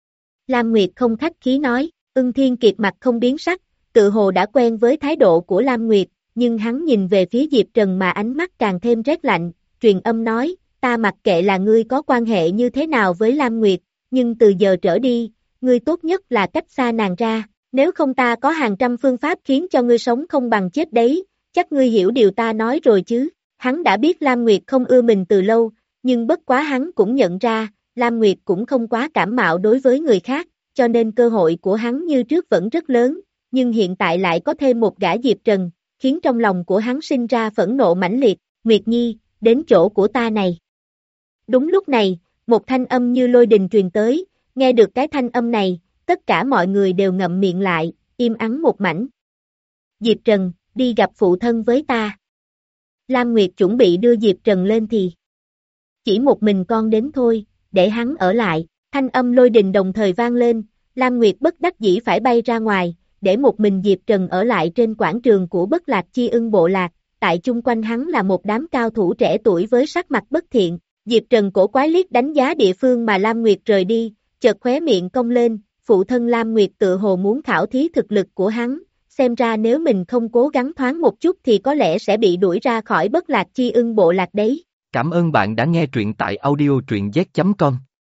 Lam Nguyệt không khách khí nói, Ưng Thiên Kiệt mặt không biến sắc, tự hồ đã quen với thái độ của Lam Nguyệt, nhưng hắn nhìn về phía Diệp Trần mà ánh mắt càng thêm rét lạnh, truyền âm nói, ta mặc kệ là ngươi có quan hệ như thế nào với Lam Nguyệt, nhưng từ giờ trở đi, ngươi tốt nhất là cách xa nàng ra, nếu không ta có hàng trăm phương pháp khiến cho ngươi sống không bằng chết đấy, chắc ngươi hiểu điều ta nói rồi chứ. Hắn đã biết Lam Nguyệt không ưa mình từ lâu, nhưng bất quá hắn cũng nhận ra, Lam Nguyệt cũng không quá cảm mạo đối với người khác, cho nên cơ hội của hắn như trước vẫn rất lớn, nhưng hiện tại lại có thêm một gã Diệp Trần, khiến trong lòng của hắn sinh ra phẫn nộ mãnh liệt, Nguyệt Nhi, đến chỗ của ta này. Đúng lúc này, một thanh âm như lôi đình truyền tới, nghe được cái thanh âm này, tất cả mọi người đều ngậm miệng lại, im ắng một mảnh. Diệp Trần, đi gặp phụ thân với ta. Lam Nguyệt chuẩn bị đưa Diệp Trần lên thì chỉ một mình con đến thôi, để hắn ở lại, thanh âm lôi đình đồng thời vang lên, Lam Nguyệt bất đắc dĩ phải bay ra ngoài, để một mình Diệp Trần ở lại trên quảng trường của Bất Lạc Chi Ưng bộ lạc, tại chung quanh hắn là một đám cao thủ trẻ tuổi với sắc mặt bất thiện, Diệp Trần cổ quái liếc đánh giá địa phương mà Lam Nguyệt rời đi, chợt khóe miệng cong lên, phụ thân Lam Nguyệt tự hồ muốn khảo thí thực lực của hắn, xem ra nếu mình không cố gắng thoáng một chút thì có lẽ sẽ bị đuổi ra khỏi Bất Lạc Chi Ưng bộ lạc đấy. Cảm ơn bạn đã nghe truyện tại audio truyện z chấm com.